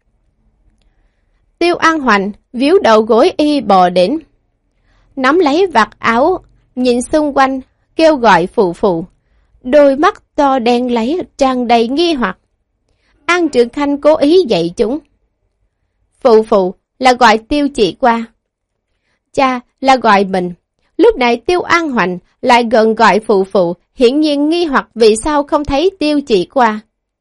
Tiêu An Hoành víu đầu gối y bò đến, nắm lấy vạt áo, nhìn xung quanh, kêu gọi phụ phụ. Đôi mắt to đen lấy tràn đầy nghi hoặc. An Trượng Khanh cố ý dạy chúng. Phụ phụ là gọi Tiêu chị qua, cha là gọi mình. Lúc này Tiêu An Hoành lại gần gọi phụ phụ, hiển nhiên nghi hoặc vì sao không thấy Tiêu chị qua.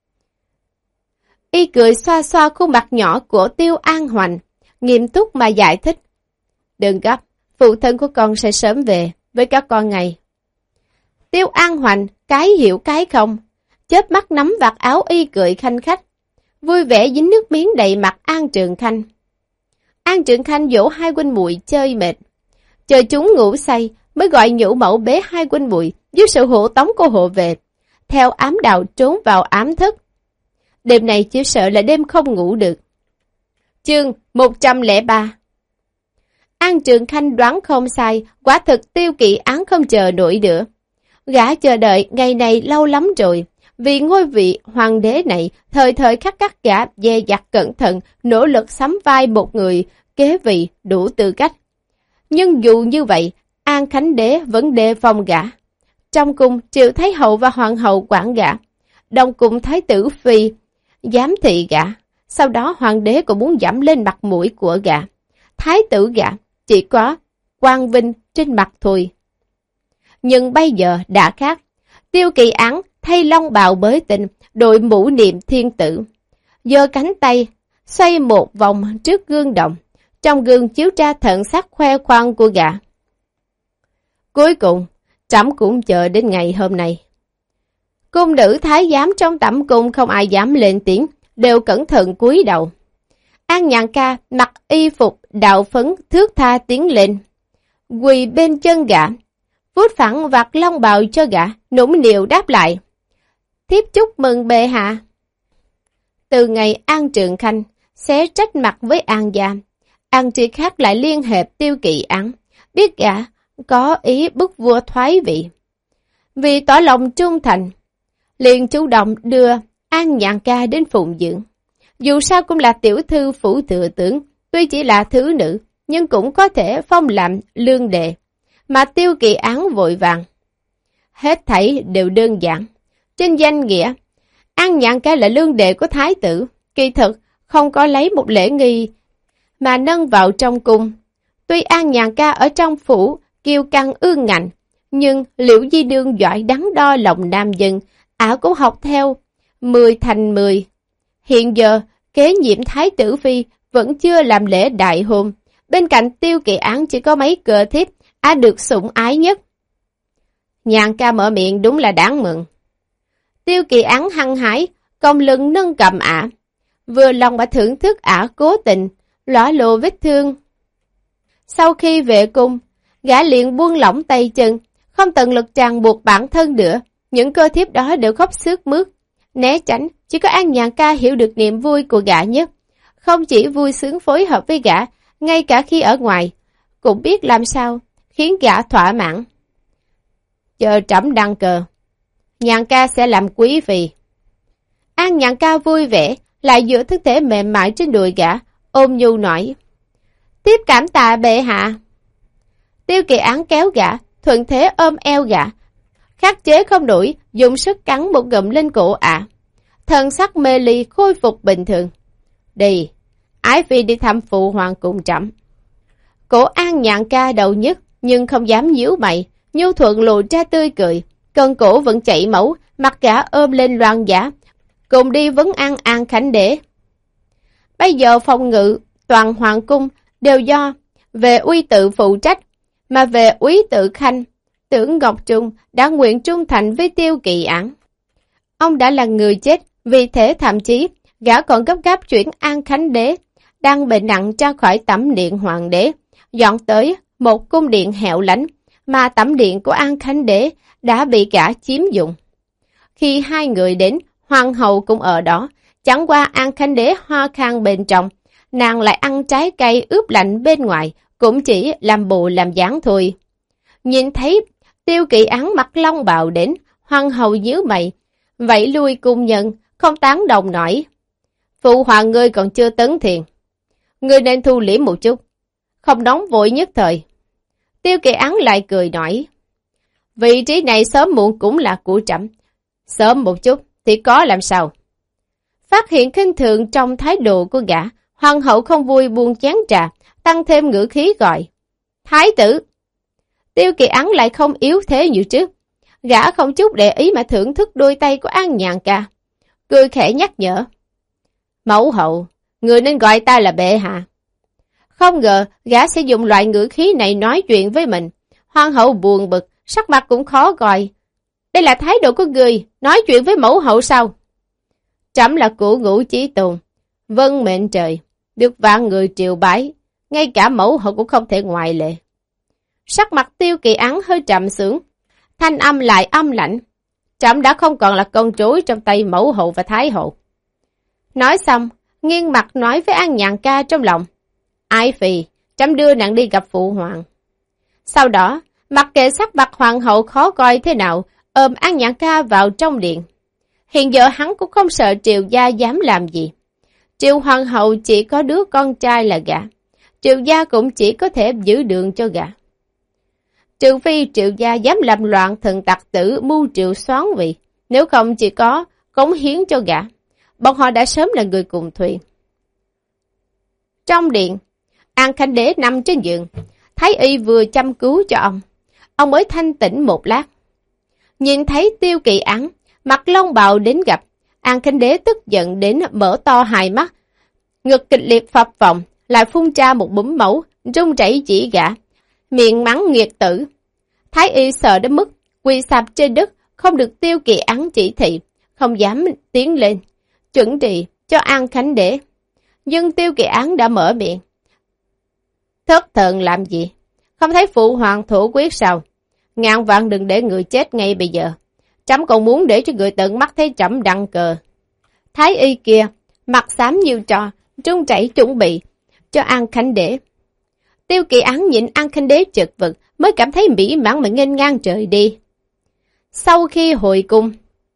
Y cười xoa xoa khuôn mặt nhỏ của Tiêu An Hoành, nghiêm túc mà giải thích. Đừng gấp, phụ thân của con sẽ sớm về với các con ngày. Tiêu An Hoành cái hiểu cái không, chớp mắt nắm vạt áo y cười khanh khách, vui vẻ dính nước miếng đầy mặt An Trượng Khanh. An Trượng Khanh dỗ hai huynh muội chơi mệt, chờ chúng ngủ say mới gọi nhũ mẫu bế hai huynh muội dưới sự hộ tống của hộ vệ, theo ám đạo trốn vào ám thất. Đêm này chỉ sợ là đêm không ngủ được. Chương một trăm lẻ ba. An Trượng Khanh đoán không sai, quả thực Tiêu Kỵ Án không chờ nổi nữa. Gã chờ đợi ngày này lâu lắm rồi, vì ngôi vị hoàng đế này thời thời khắc khắc gã dè dặt cẩn thận, nỗ lực sắm vai một người kế vị đủ tư cách. Nhưng dù như vậy, An Khánh đế vẫn đề phòng gã. Trong cung, Triệu Thái hậu và hoàng hậu quản gã, đồng cùng thái tử phi giám thị gã. Sau đó hoàng đế cũng muốn giảm lên mặt mũi của gã. Thái tử gã chỉ có quang vinh trên mặt thôi. Nhưng bây giờ đã khác. Tiêu Kỵ Án thay long bào bới tình, đội mũ niệm thiên tử, giơ cánh tay xoay một vòng trước gương đồng, trong gương chiếu ra thận sắc khoe khoang của gã. Cuối cùng, trẫm cũng chờ đến ngày hôm nay. Cung nữ thái giám trong tẩm cung không ai dám lên tiếng, đều cẩn thận cúi đầu. An Nhạn Ca mặc y phục đạo phấn thước tha tiến lên, quỳ bên chân gã, vuốt phẳng vạt long bào cho gã, nũng nịu đáp lại. Thiếp chúc mừng bệ hạ. Từ ngày An Trượng Khanh xé trách mặt với An gia, An Tri Khắc lại liên hệ Tiêu Kỵ Án, biết gã có ý bức vua thoái vị. Vì tỏ lòng trung thành, liền chủ động đưa An Nhạn Ca đến phụng dưỡng. Dù sao cũng là tiểu thư phủ thừa tướng, tuy chỉ là thứ nữ, nhưng cũng có thể phong làm lương đệ, mà Tiêu Kỵ Án vội vàng. Hết thảy đều đơn giản. Trên danh nghĩa, An Nhạn Ca là lương đệ của thái tử, kỳ thực không có lấy một lễ nghi mà nâng vào trong cung. Tuy An Nhạn Ca ở trong phủ kiêu căng ương ngạnh, nhưng Liễu Di Nương giỏi đắn đo lòng nam dân, ả cũng học theo mười thành mười. Hiện giờ, kế nhiệm thái tử phi vẫn chưa làm lễ đại hôn. Bên cạnh Tiêu Kỵ Án chỉ có mấy cờ thiếp, ả được sủng ái nhất. Nhạn Ca mở miệng đúng là đáng mừng. Tiêu Kỵ Án hăng hái, cong lưng nâng cầm ả, vừa lòng mà thưởng thức ả cố tình, lõa lộ vết thương. Sau khi về cung, gã liền buông lỏng tay chân, không tận lực ràng buộc bản thân nữa. Những cơ thiếp đó đều khóc sướt mướt, né tránh. Chỉ có An Nhạn Ca hiểu được niềm vui của gã nhất, không chỉ vui sướng phối hợp với gã, ngay cả khi ở ngoài, cũng biết làm sao khiến gã thỏa mãn. Chờ trẫm đăng cờ, Nhạn Ca sẽ làm quý phi. An Nhạn Ca vui vẻ, lại dựa thân thể mềm mại trên đùi gã, ôm nhu nói. Tiếp cảm tạ bệ hạ. Tiêu Kỵ Án kéo gã, thuận thế ôm eo gã, khắc chế không nổi, dùng sức cắn một ngụm lên cổ ả. Thần sắc mê ly khôi phục bình thường. Đi, ái phi đi thăm phụ hoàng cùng trẫm. Cổ An Nhạn Ca đầu nhức, nhưng không dám nhíu mày, nhu thuận lộ ra tươi cười, cơn cổ vẫn chảy máu, mặt gã ôm lên loan giả, cùng đi vấn an An Khánh đế. Bây giờ phòng ngự toàn hoàng cung đều do về uy tự phụ trách, mà về úy tự khanh Tưởng Ngọc Trung đã nguyện trung thành với Tiêu Kỳ Án. Ông đã là người chết, vì thế thậm chí gã còn gấp gáp chuyển An Khánh Đế đang bệnh nặng ra khỏi tẩm điện hoàng đế, dọn tới một cung điện hẻo lánh mà tẩm điện của An Khánh Đế đã bị gã chiếm dụng. Khi hai người đến, hoàng hậu cũng ở đó, chẳng qua An Khánh Đế ho khan bên trong, nàng lại ăn trái cây ướp lạnh bên ngoài, cũng chỉ làm bộ làm dáng thôi. Nhìn thấy Tiêu Kỳ Án mặc long bào đến, hoàng hậu nhíu mày, vẫy lui cung nhân, không tán đồng nổi. Phụ hoàng ngươi còn chưa tấn thiền, ngươi nên thu liễm một chút, không nóng vội nhất thời. Tiêu Kỳ Án lại cười nói, vị trí này sớm muộn cũng là của trẫm, sớm một chút thì có làm sao. Phát hiện khinh thường trong thái độ của gã, hoàng hậu không vui buông chén trà, tăng thêm ngữ khí gọi, thái tử. Tiêu Kỳ Án lại không yếu thế như trước, gã không chút để ý mà thưởng thức đôi tay của An Nhàn Ca, cười khẽ nhắc nhở, mẫu hậu, người nên gọi ta là bệ hạ. Không ngờ gã sẽ dùng loại ngữ khí này nói chuyện với mình. Hoàng hậu buồn bực, sắc mặt cũng khó gọi. Đây là thái độ của người nói chuyện với mẫu hậu sao? Trẫm là cửu ngũ chí tôn, vâng mệnh trời, được vạn người triều bái, ngay cả mẫu hậu cũng không thể ngoại lệ. Sắc mặt Tiêu Kỳ Án hơi trầm xuống, thanh âm lại âm lạnh. Trẫm đã không còn là con rối trong tay mẫu hậu và thái hậu. Nói xong, nghiêng mặt nói với An Nhàn Ca trong lòng, Ái phi, trẫm đưa nàng đi gặp phụ hoàng. Sau đó, mặc kệ sắc mặt hoàng hậu khó coi thế nào, ôm An Nhàn Ca vào trong điện. Hiện giờ hắn cũng không sợ Triều gia dám làm gì. Triều hoàng hậu chỉ có đứa con trai là gã, Triều gia cũng chỉ có thể giữ đường cho gã. Trừ phi Triều gia dám làm loạn thần tặc tử mưu triệu soán vị, nếu không chỉ có cống hiến cho gã, bọn họ đã sớm là người cùng thuyền. Trong điện, An Khánh Đế nằm trên giường, Thái y vừa chăm cứu cho ông, ông mới thanh tĩnh một lát. Nhìn thấy Tiêu Kỳ Án, mặt long bào đến gặp, An Khánh Đế tức giận đến mở to hai mắt, ngực kịch liệt phập phồng, lại phun ra một búng máu, rung chảy chỉ gã, miệng mắng nghiệt tử. Thái y sợ đến mức quỳ sạp trên đất, không được Tiêu Kỳ Án chỉ thị, không dám tiến lên, chuẩn trị cho An Khánh Đế. Nhưng Tiêu Kỳ Án đã mở miệng. Thất thần làm gì? Không thấy phụ hoàng thủ quyết sao? Ngàn vạn đừng để người chết ngay bây giờ. Trẫm còn muốn để cho người tận mắt thấy trẫm đăng cờ. Thái y kia, mặt xám như trò, trung chảy chuẩn bị cho An Khánh Đế. Tiêu Kỳ Án nhìn An Khánh Đế chật vật, mới cảm thấy mỹ mãn mà nghênh ngang trời đi. Sau khi hồi cung,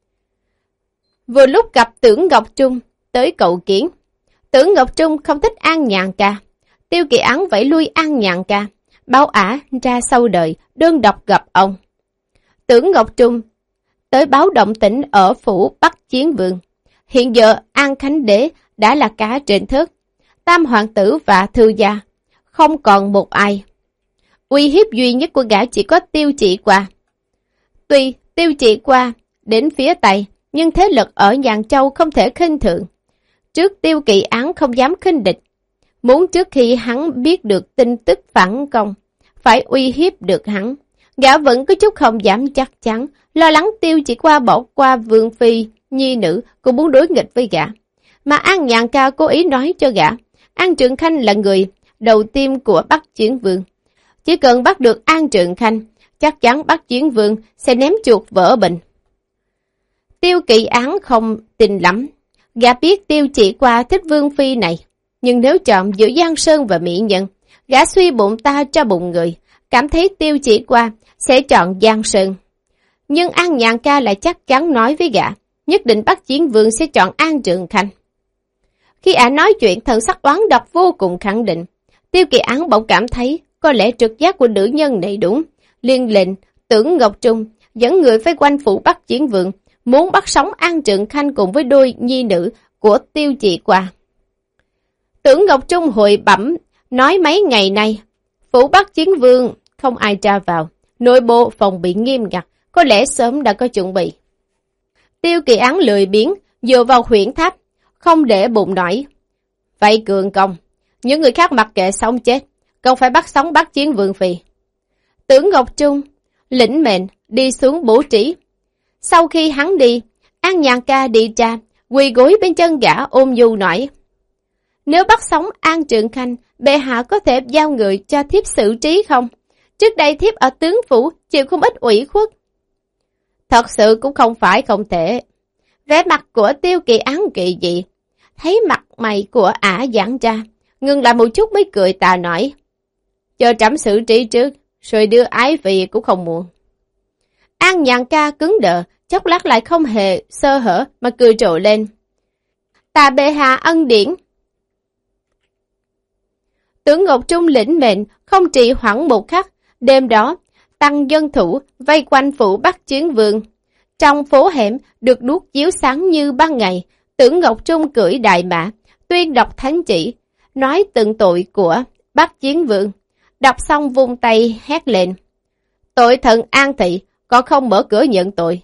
vừa lúc gặp Tưởng Ngọc Trung tới cầu kiến. Tưởng Ngọc Trung không thích An Nhàn Ca. Tiêu Kỳ Án vẫy lui An Nhàn Ca, báo ả ra sau đời, đơn độc gặp ông. Tưởng Ngọc Trung tới báo động tĩnh ở phủ Bắc Chiến Vương. Hiện giờ An Khánh Đế đã là cá trên thớt, tam hoàng tử và thư gia, không còn một ai. Uy hiếp duy nhất của gã chỉ có Tiêu Chỉ Qua. Tuy Tiêu Chỉ Qua đến phía Tây, nhưng thế lực ở Nhàn Châu không thể khinh thường. Trước Tiêu Kỳ Án không dám khinh địch, muốn trước khi hắn biết được tin tức phản công, phải uy hiếp được hắn. Gã vẫn có chút không dám chắc chắn, lo lắng Tiêu Chỉ Qua bỏ qua vương phi, nhi nữ, cũng muốn đối nghịch với gã. Mà An Nhàn Ca cố ý nói cho gã, An Trượng Khanh là người đầu tiên của Bắc Chiến Vương. Chỉ cần bắt được An Trượng Khanh, chắc chắn Bắc Chiến Vương sẽ ném chuột vỡ bình. Tiêu Kỳ Án không tin lắm. Gã biết Tiêu Chỉ Qua thích vương phi này, nhưng nếu chọn giữa Giang Sơn và Mỹ Nhân, gã suy bụng ta cho bụng người, cảm thấy Tiêu Chỉ Qua sẽ chọn Giang Sơn. Nhưng An Nhàn Ca lại chắc chắn nói với gã, nhất định Bắc Chiến Vương sẽ chọn An Trượng Khanh. Khi ả nói chuyện, thần sắc oán độc vô cùng khẳng định. Tiêu Kỳ Án bỗng cảm thấy có lẽ trực giác của nữ nhân này đúng, liên lệnh Tưởng Ngọc Trung dẫn người vây quanh phủ Bắc Chiến Vương, muốn bắt sống An Trượng Khanh cùng với đôi nhi nữ của Tiêu Chỉ Qua. Tưởng Ngọc Trung hồi bẩm nói mấy ngày nay, phủ Bắc Chiến Vương không ai ra vào, nội bộ phòng bị nghiêm ngặt, có lẽ sớm đã có chuẩn bị. Tiêu Kỳ Án lười biếng, dựa vào huyễn tháp, không để bụng nổi. Vậy cường công, những người khác mặc kệ sống chết, còn phải bắt sống Bắc Chiến Vương phi. Tưởng Ngọc Trung lĩnh mệnh đi xuống bố trí. Sau khi hắn đi, An Nhàn Ca đi ra, quỳ gối bên chân gã ôm du nói: Nếu bắt sống An Trượng Khanh, bệ hạ có thể giao người cho thiếp xử trí không? Trước đây thiếp ở tướng phủ chịu không ít ủy khuất. Thật sự cũng không phải không thể. Vẻ mặt của Tiêu Kỳ Án kỳ dị, thấy mặt mày của ả giãn ra, ngừng lại một chút mới cười tà nói: Chờ trẫm xử trí trước, rồi đưa ái vị cũng không muộn. An Nhàn Ca cứng đờ, chốc lát lại không hề sơ hở mà cười trội lên: Tà bệ hạ ân điển. Tưởng Ngọc Trung lĩnh mệnh, không trì hoãn một khắc. Đêm đó, tăng dân thủ vây quanh phủ Bắc Chiến Vương. Trong phố hẻm được đuốc chiếu sáng như ban ngày. Tưởng Ngọc Trung cưỡi đại mã, tuyên đọc thánh chỉ, nói từng tội của Bắc Chiến Vương. Đọc xong vung tay hét lên: Tội thần An Thị, còn không mở cửa nhận tội.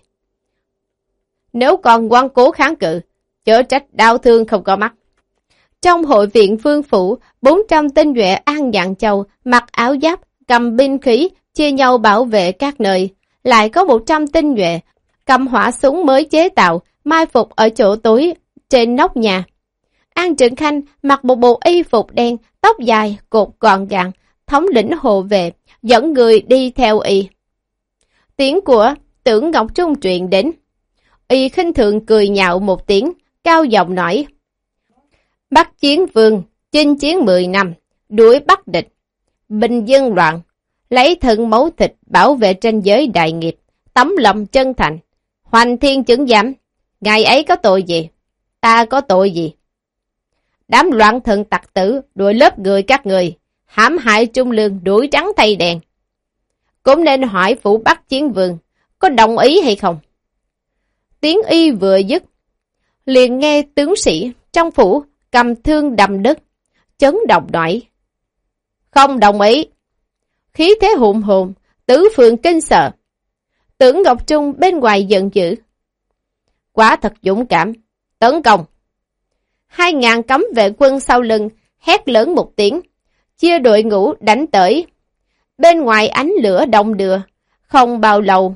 Nếu còn ngoan cố kháng cự, chớ trách đau thương không có mắt. Trong hội viện vương phủ, bốn trăm tinh nhuệ An Dạng Châu mặc áo giáp, cầm binh khí, chia nhau bảo vệ các nơi. Lại có một trăm tinh nhuệ cầm hỏa súng mới chế tạo, mai phục ở chỗ tối trên nóc nhà. An Trượng Khanh mặc một bộ y phục đen, tóc dài, cột gọn gàng, thống lĩnh hộ vệ, dẫn người đi theo y. Tiếng của Tưởng Ngọc Trung truyền đến. Y khinh thường cười nhạo một tiếng, cao giọng nói: Bắc Chiến Vương, chinh chiến mười năm, đuổi bắt địch, bình dân loạn, lấy thân máu thịt bảo vệ tranh giới đại nghiệp, tấm lòng chân thành, hoành thiên chứng giám. Ngày ấy có tội gì? Ta có tội gì? Đám loạn thần tặc tử đuổi lớp người các người, hãm hại trung lương đuổi trắng thay đèn. Cũng nên hỏi phủ Bắc Chiến Vương có đồng ý hay không? Tiếng y vừa dứt, liền nghe tướng sĩ trong phủ cầm thương đầm đất, chấn động nói: Không đồng ý. Khí thế hùng hồn, tứ phương kinh sợ. Tưởng Ngọc Trung bên ngoài giận dữ: Quá thật dũng cảm, tấn công. Hai ngàn cấm vệ quân sau lưng hét lớn một tiếng, chia đội ngũ đánh tới. Bên ngoài ánh lửa đông đưa, không bao lâu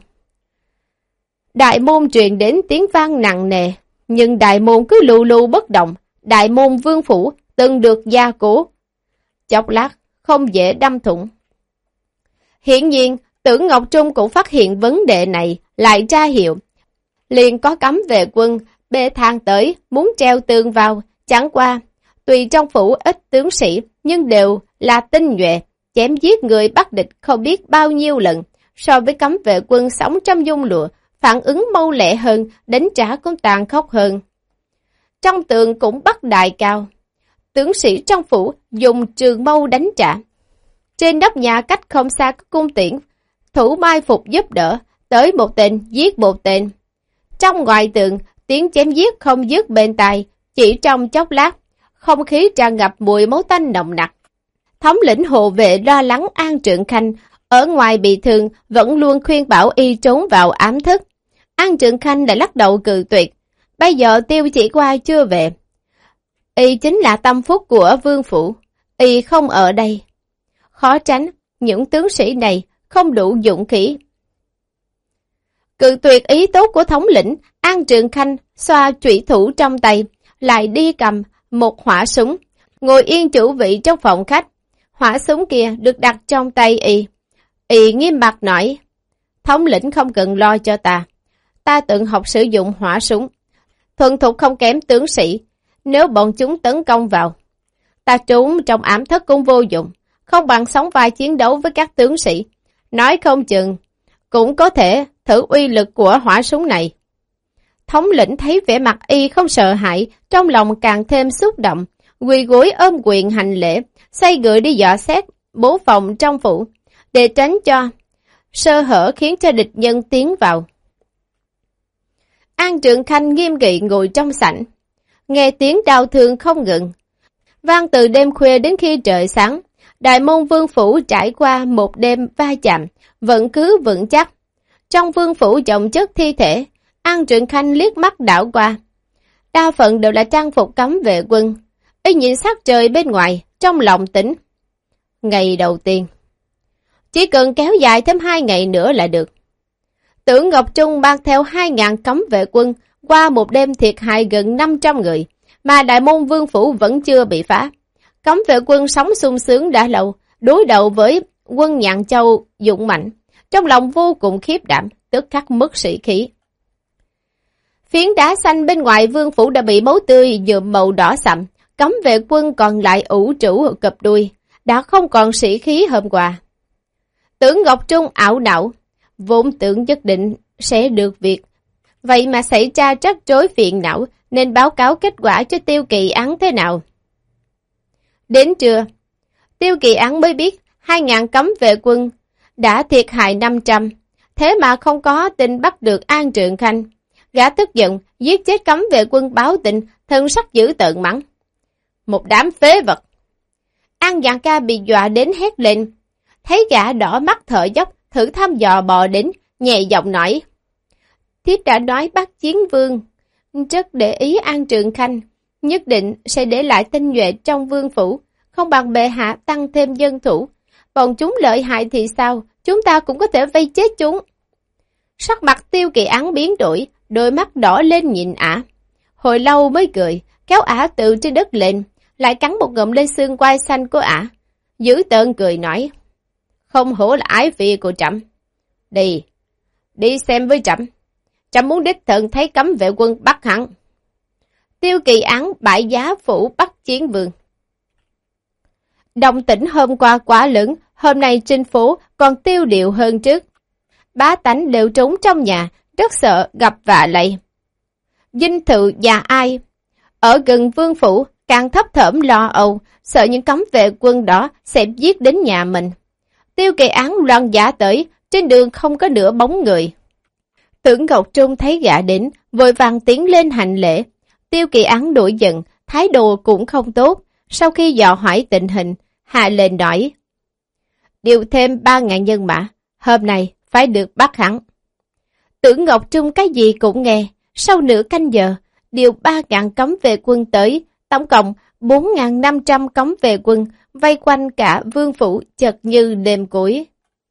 đại môn truyền đến tiếng vang nặng nề, nhưng đại môn cứ lù lù bất động. Đại môn vương phủ từng được gia cố, chốc lát không dễ đâm thủng. Hiển nhiên, Tưởng Ngọc Trung cũng phát hiện vấn đề này, lại ra hiệu. Liền có cấm vệ quân bê thang tới, muốn treo tường vào. Chẳng qua, tùy trong phủ ít tướng sĩ, nhưng đều là tinh nhuệ, chém giết người bắt địch không biết bao nhiêu lần. So với cấm vệ quân sống trong dung lụa, phản ứng mau lẹ hơn, đánh trả cũng tàn khốc hơn. Trong tường cũng bắt đại cao. Tướng sĩ trong phủ dùng trường mâu đánh trả. Trên nóc nhà cách không xa có cung tiễn, thủ mai phục giúp đỡ, tới một tên giết một tên. Trong ngoài tường, tiếng chém giết không dứt bên tai, chỉ trong chốc lát, không khí tràn ngập mùi máu tanh nồng nặc. Thống lĩnh hộ vệ lo lắng An Trượng Khanh, ở ngoài bị thương vẫn luôn khuyên bảo y trốn vào ám thức. An Trượng Khanh đã lắc đầu cự tuyệt. Bây giờ Tiêu Chỉ Qua chưa về. Y chính là tâm phúc của vương phủ. Y không ở đây. Khó tránh, những tướng sĩ này không đủ dũng khí. Cự tuyệt ý tốt của thống lĩnh, An Trượng Khanh xoa chủy thủ trong tay, lại đi cầm một hỏa súng, ngồi yên chủ vị trong phòng khách. Hỏa súng kia được đặt trong tay y. Y nghiêm mặt nói: Thống lĩnh không cần lo cho ta. Ta tự học sử dụng hỏa súng, thuần thục không kém tướng sĩ. Nếu bọn chúng tấn công vào, ta trốn trong ám thất cũng vô dụng, không bằng sóng vai chiến đấu với các tướng sĩ. Nói không chừng, cũng có thể thử uy lực của hỏa súng này. Thống lĩnh thấy vẻ mặt y không sợ hãi, trong lòng càng thêm xúc động, quỳ gối ôm quyền hành lễ, xoay người đi dò xét bố phòng trong phủ, để tránh cho sơ hở khiến cho địch nhân tiến vào. An Trượng Khanh nghiêm nghị ngồi trong sảnh, nghe tiếng đau thương không ngừng, vang từ đêm khuya đến khi trời sáng. Đại môn vương phủ trải qua một đêm va chạm, vẫn cứ vững chắc. Trong vương phủ chồng chất thi thể, An Trượng Khanh liếc mắt đảo qua. Đa phần đều là trang phục cấm vệ quân. Y nhìn sắc trời bên ngoài, trong lòng tỉnh. Ngày đầu tiên, chỉ cần kéo dài thêm hai ngày nữa là được. Tưởng Ngọc Trung mang theo hai ngàn cấm vệ quân qua một đêm thiệt hại gần năm trăm người, mà Đại Môn Vương Phủ vẫn chưa bị phá. Cấm vệ quân sống sung sướng đã lâu, đối đầu với quân Nhạn Châu dũng mạnh, trong lòng vô cùng khiếp đảm, tức khắc mất sĩ khí. Phiến đá xanh bên ngoài Vương Phủ đã bị máu tươi nhuộm màu đỏ sậm, cấm vệ quân còn lại ủ trũ cập đuôi, đã không còn sĩ khí hôm qua. Tưởng Ngọc Trung ảo não, vốn tưởng nhất định sẽ được việc, vậy mà xảy ra rắc rối phiền não, nên báo cáo kết quả cho Tiêu Kỳ Án thế nào. Đến trưa, Tiêu Kỳ Án mới biết hai ngàn cấm vệ quân đã thiệt hại năm trăm, thế mà không có tin bắt được An Trường Khanh. Gã tức giận, giết chết cấm vệ quân báo tin, thân sắc dữ tợn mắng. Một đám phế vật. An Giang Ca bị dọa đến hét lên, thấy gã đỏ mắt thở dốc, thử thăm dò bò đến, nhẹ giọng nói. Thiếp đã nói bắt chiến vương, rất để ý An Trường Khanh, nhất định sẽ để lại tinh nhuệ trong vương phủ, không bằng bệ hạ tăng thêm dân thủ. Bọn chúng lợi hại thì sao, chúng ta cũng có thể vây chết chúng. Sắc mặt Tiêu Kỳ Án biến đổi, đôi mắt đỏ lên nhìn ả. Hồi lâu mới cười, kéo ả từ trên đất lên, lại cắn một ngụm lên xương quai xanh của ả. Dữ tợn cười nói, không hổ là ái phi của trẫm. Đi, đi xem với trẫm. Trẫm muốn đích thân thấy cấm vệ quân bắt hắn. Tiêu Kỳ Án bãi giá phủ bắt chiến vương. Động tĩnh hôm qua quá lớn, hôm nay trên phố còn tiêu điệu hơn trước. Bá tánh đều trốn trong nhà, rất sợ gặp vạ lây. Dinh thự nhà ai? Ở gần vương phủ, càng thấp thởm lo âu, sợ những cấm vệ quân đó sẽ giết đến nhà mình. Tiêu Kỳ Án loan giả tới, trên đường không có nửa bóng người. Tưởng Ngọc Trung thấy gã đến, vội vàng tiến lên hành lễ. Tiêu Kỳ Án nổi giận, thái độ cũng không tốt. Sau khi dò hỏi tình hình, hạ lên nói. Điều thêm ba ngàn nhân mã, hôm nay phải được bắt hẳn. Tưởng Ngọc Trung cái gì cũng nghe, sau nửa canh giờ, điều ba ngàn cấm vệ quân tới, tổng cộng bốn ngàn năm trăm cấm vệ quân, vây quanh cả vương phủ chật như đêm cuối.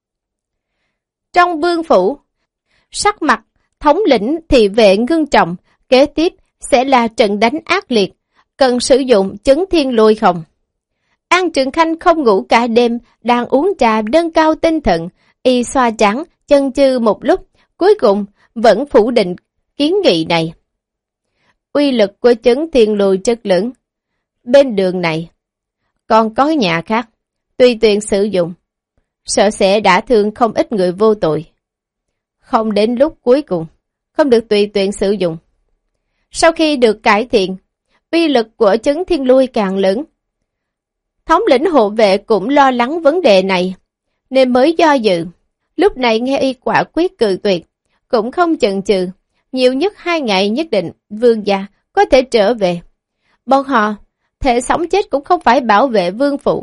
Trong vương phủ, sắc mặt, thống lĩnh thị vệ ngưng trọng, kế tiếp sẽ là trận đánh ác liệt, cần sử dụng chấn thiên lôi không. An Trường Khanh không ngủ cả đêm, đang uống trà nâng cao tinh thần, y xoa trắng, chân chư một lúc, cuối cùng vẫn phủ định kiến nghị này. Uy lực của chấn thiên lôi rất lớn. Bên đường này, còn có nhà khác, tùy tiện sử dụng, sợ sẽ đã thương không ít người vô tội. Không đến lúc cuối cùng, không được tùy tiện sử dụng. Sau khi được cải thiện, uy lực của chấn thiên lôi càng lớn. Thống lĩnh hộ vệ cũng lo lắng vấn đề này, nên mới do dự. Lúc này nghe y quả quyết cự tuyệt, cũng không chần chừ, nhiều nhất hai ngày nhất định vương gia có thể trở về. Bọn họ, thể sống chết cũng không phải bảo vệ vương phủ.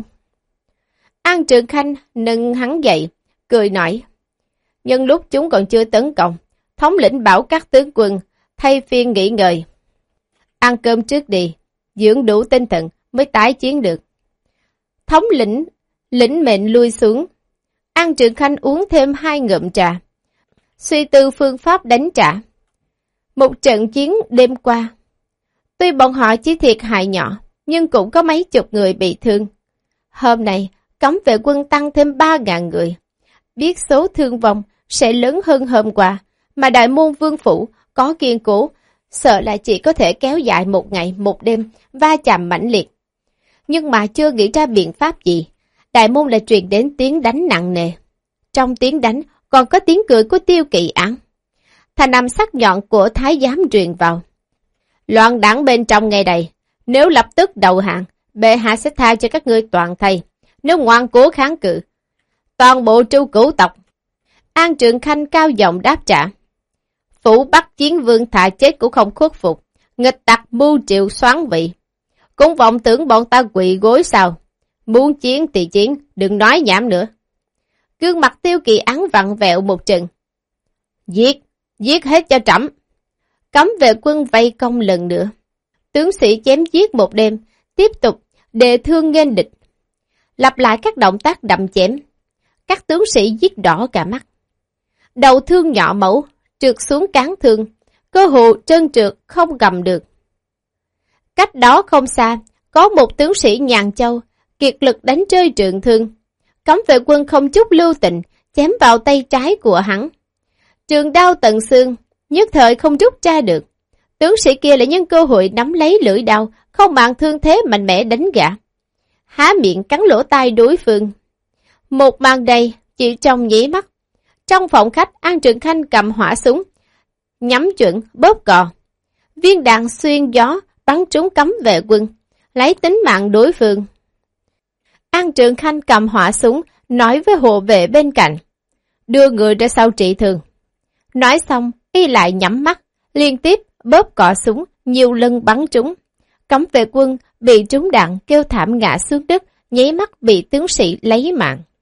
An Trường Khanh nâng hắn dậy, cười nói, nhân lúc chúng còn chưa tấn công, thống lĩnh bảo các tướng quân thay phiên nghỉ ngơi. Ăn cơm trước đi, dưỡng đủ tinh thần mới tái chiến được. Thống lĩnh, lĩnh mệnh lui xuống. An Trường Khanh uống thêm hai ngụm trà, suy tư phương pháp đánh trả. Một trận chiến đêm qua, tuy bọn họ chỉ thiệt hại nhỏ, nhưng cũng có mấy chục người bị thương. Hôm nay, cấm vệ quân tăng thêm ba ngàn người. Biết số thương vong sẽ lớn hơn hôm qua, mà Đại Môn Vương Phủ có kiên cố, sợ là chỉ có thể kéo dài một ngày một đêm, va chạm mãnh liệt. Nhưng mà chưa nghĩ ra biện pháp gì, Đại Môn lại truyền đến tiếng đánh nặng nề. Trong tiếng đánh còn có tiếng cười của Tiêu Kỳ Án. Thanh âm sắc nhọn của Thái giám truyền vào. Loạn đảng bên trong ngày đây, nếu lập tức đầu hàng, bệ hạ sẽ tha cho các ngươi toàn thây. Nếu ngoan cố kháng cự, toàn bộ tru cửu tộc. An Trường Khanh cao giọng đáp trả. Phủ Bắc chiến vương thà chết cũng không khuất phục, nghịch tặc mưu triệu xoán vị. Cũng vọng tưởng bọn ta quỳ gối sao? Muốn chiến thì chiến, đừng nói nhảm nữa. Gương mặt Tiêu Kỳ Án vặn vẹo một trận. Giết, giết hết cho trẫm. Cấm vệ quân vây công lần nữa. Tướng sĩ chém giết một đêm, tiếp tục đề thương nghênh địch. Lặp lại các động tác đậm chém. các tướng sĩ giết đỏ cả mắt. Đầu thương nhỏ mẫu, trượt xuống cán thương, cơ hồ trơn trượt không cầm được. Cách đó không xa, có một tướng sĩ Nhàn Châu, kiệt lực đánh rơi trượng thương. Cấm vệ quân không chút lưu tình, chém vào tay trái của hắn. Trường đao tận xương, nhất thời không rút ra được. Tướng sĩ kia lại nhân cơ hội nắm lấy lưỡi đao, không màng thương thế mạnh mẽ đánh gã. Há miệng cắn lỗ tai đối phương. Một màn đầy, chỉ trong nháy mắt. Trong phòng khách, An Trường Khanh cầm hỏa súng, nhắm chuẩn, bóp cò. Viên đạn xuyên gió, bắn trúng cấm vệ quân, lấy tính mạng đối phương. An Trường Khanh cầm hỏa súng, nói với hộ vệ bên cạnh, đưa người ra sau trị thương. Nói xong, y lại nhắm mắt, liên tiếp bóp cò súng, nhiều lần bắn trúng. Cấm vệ quân bị trúng đạn kêu thảm ngã xuống đất, nháy mắt bị tướng sĩ lấy mạng.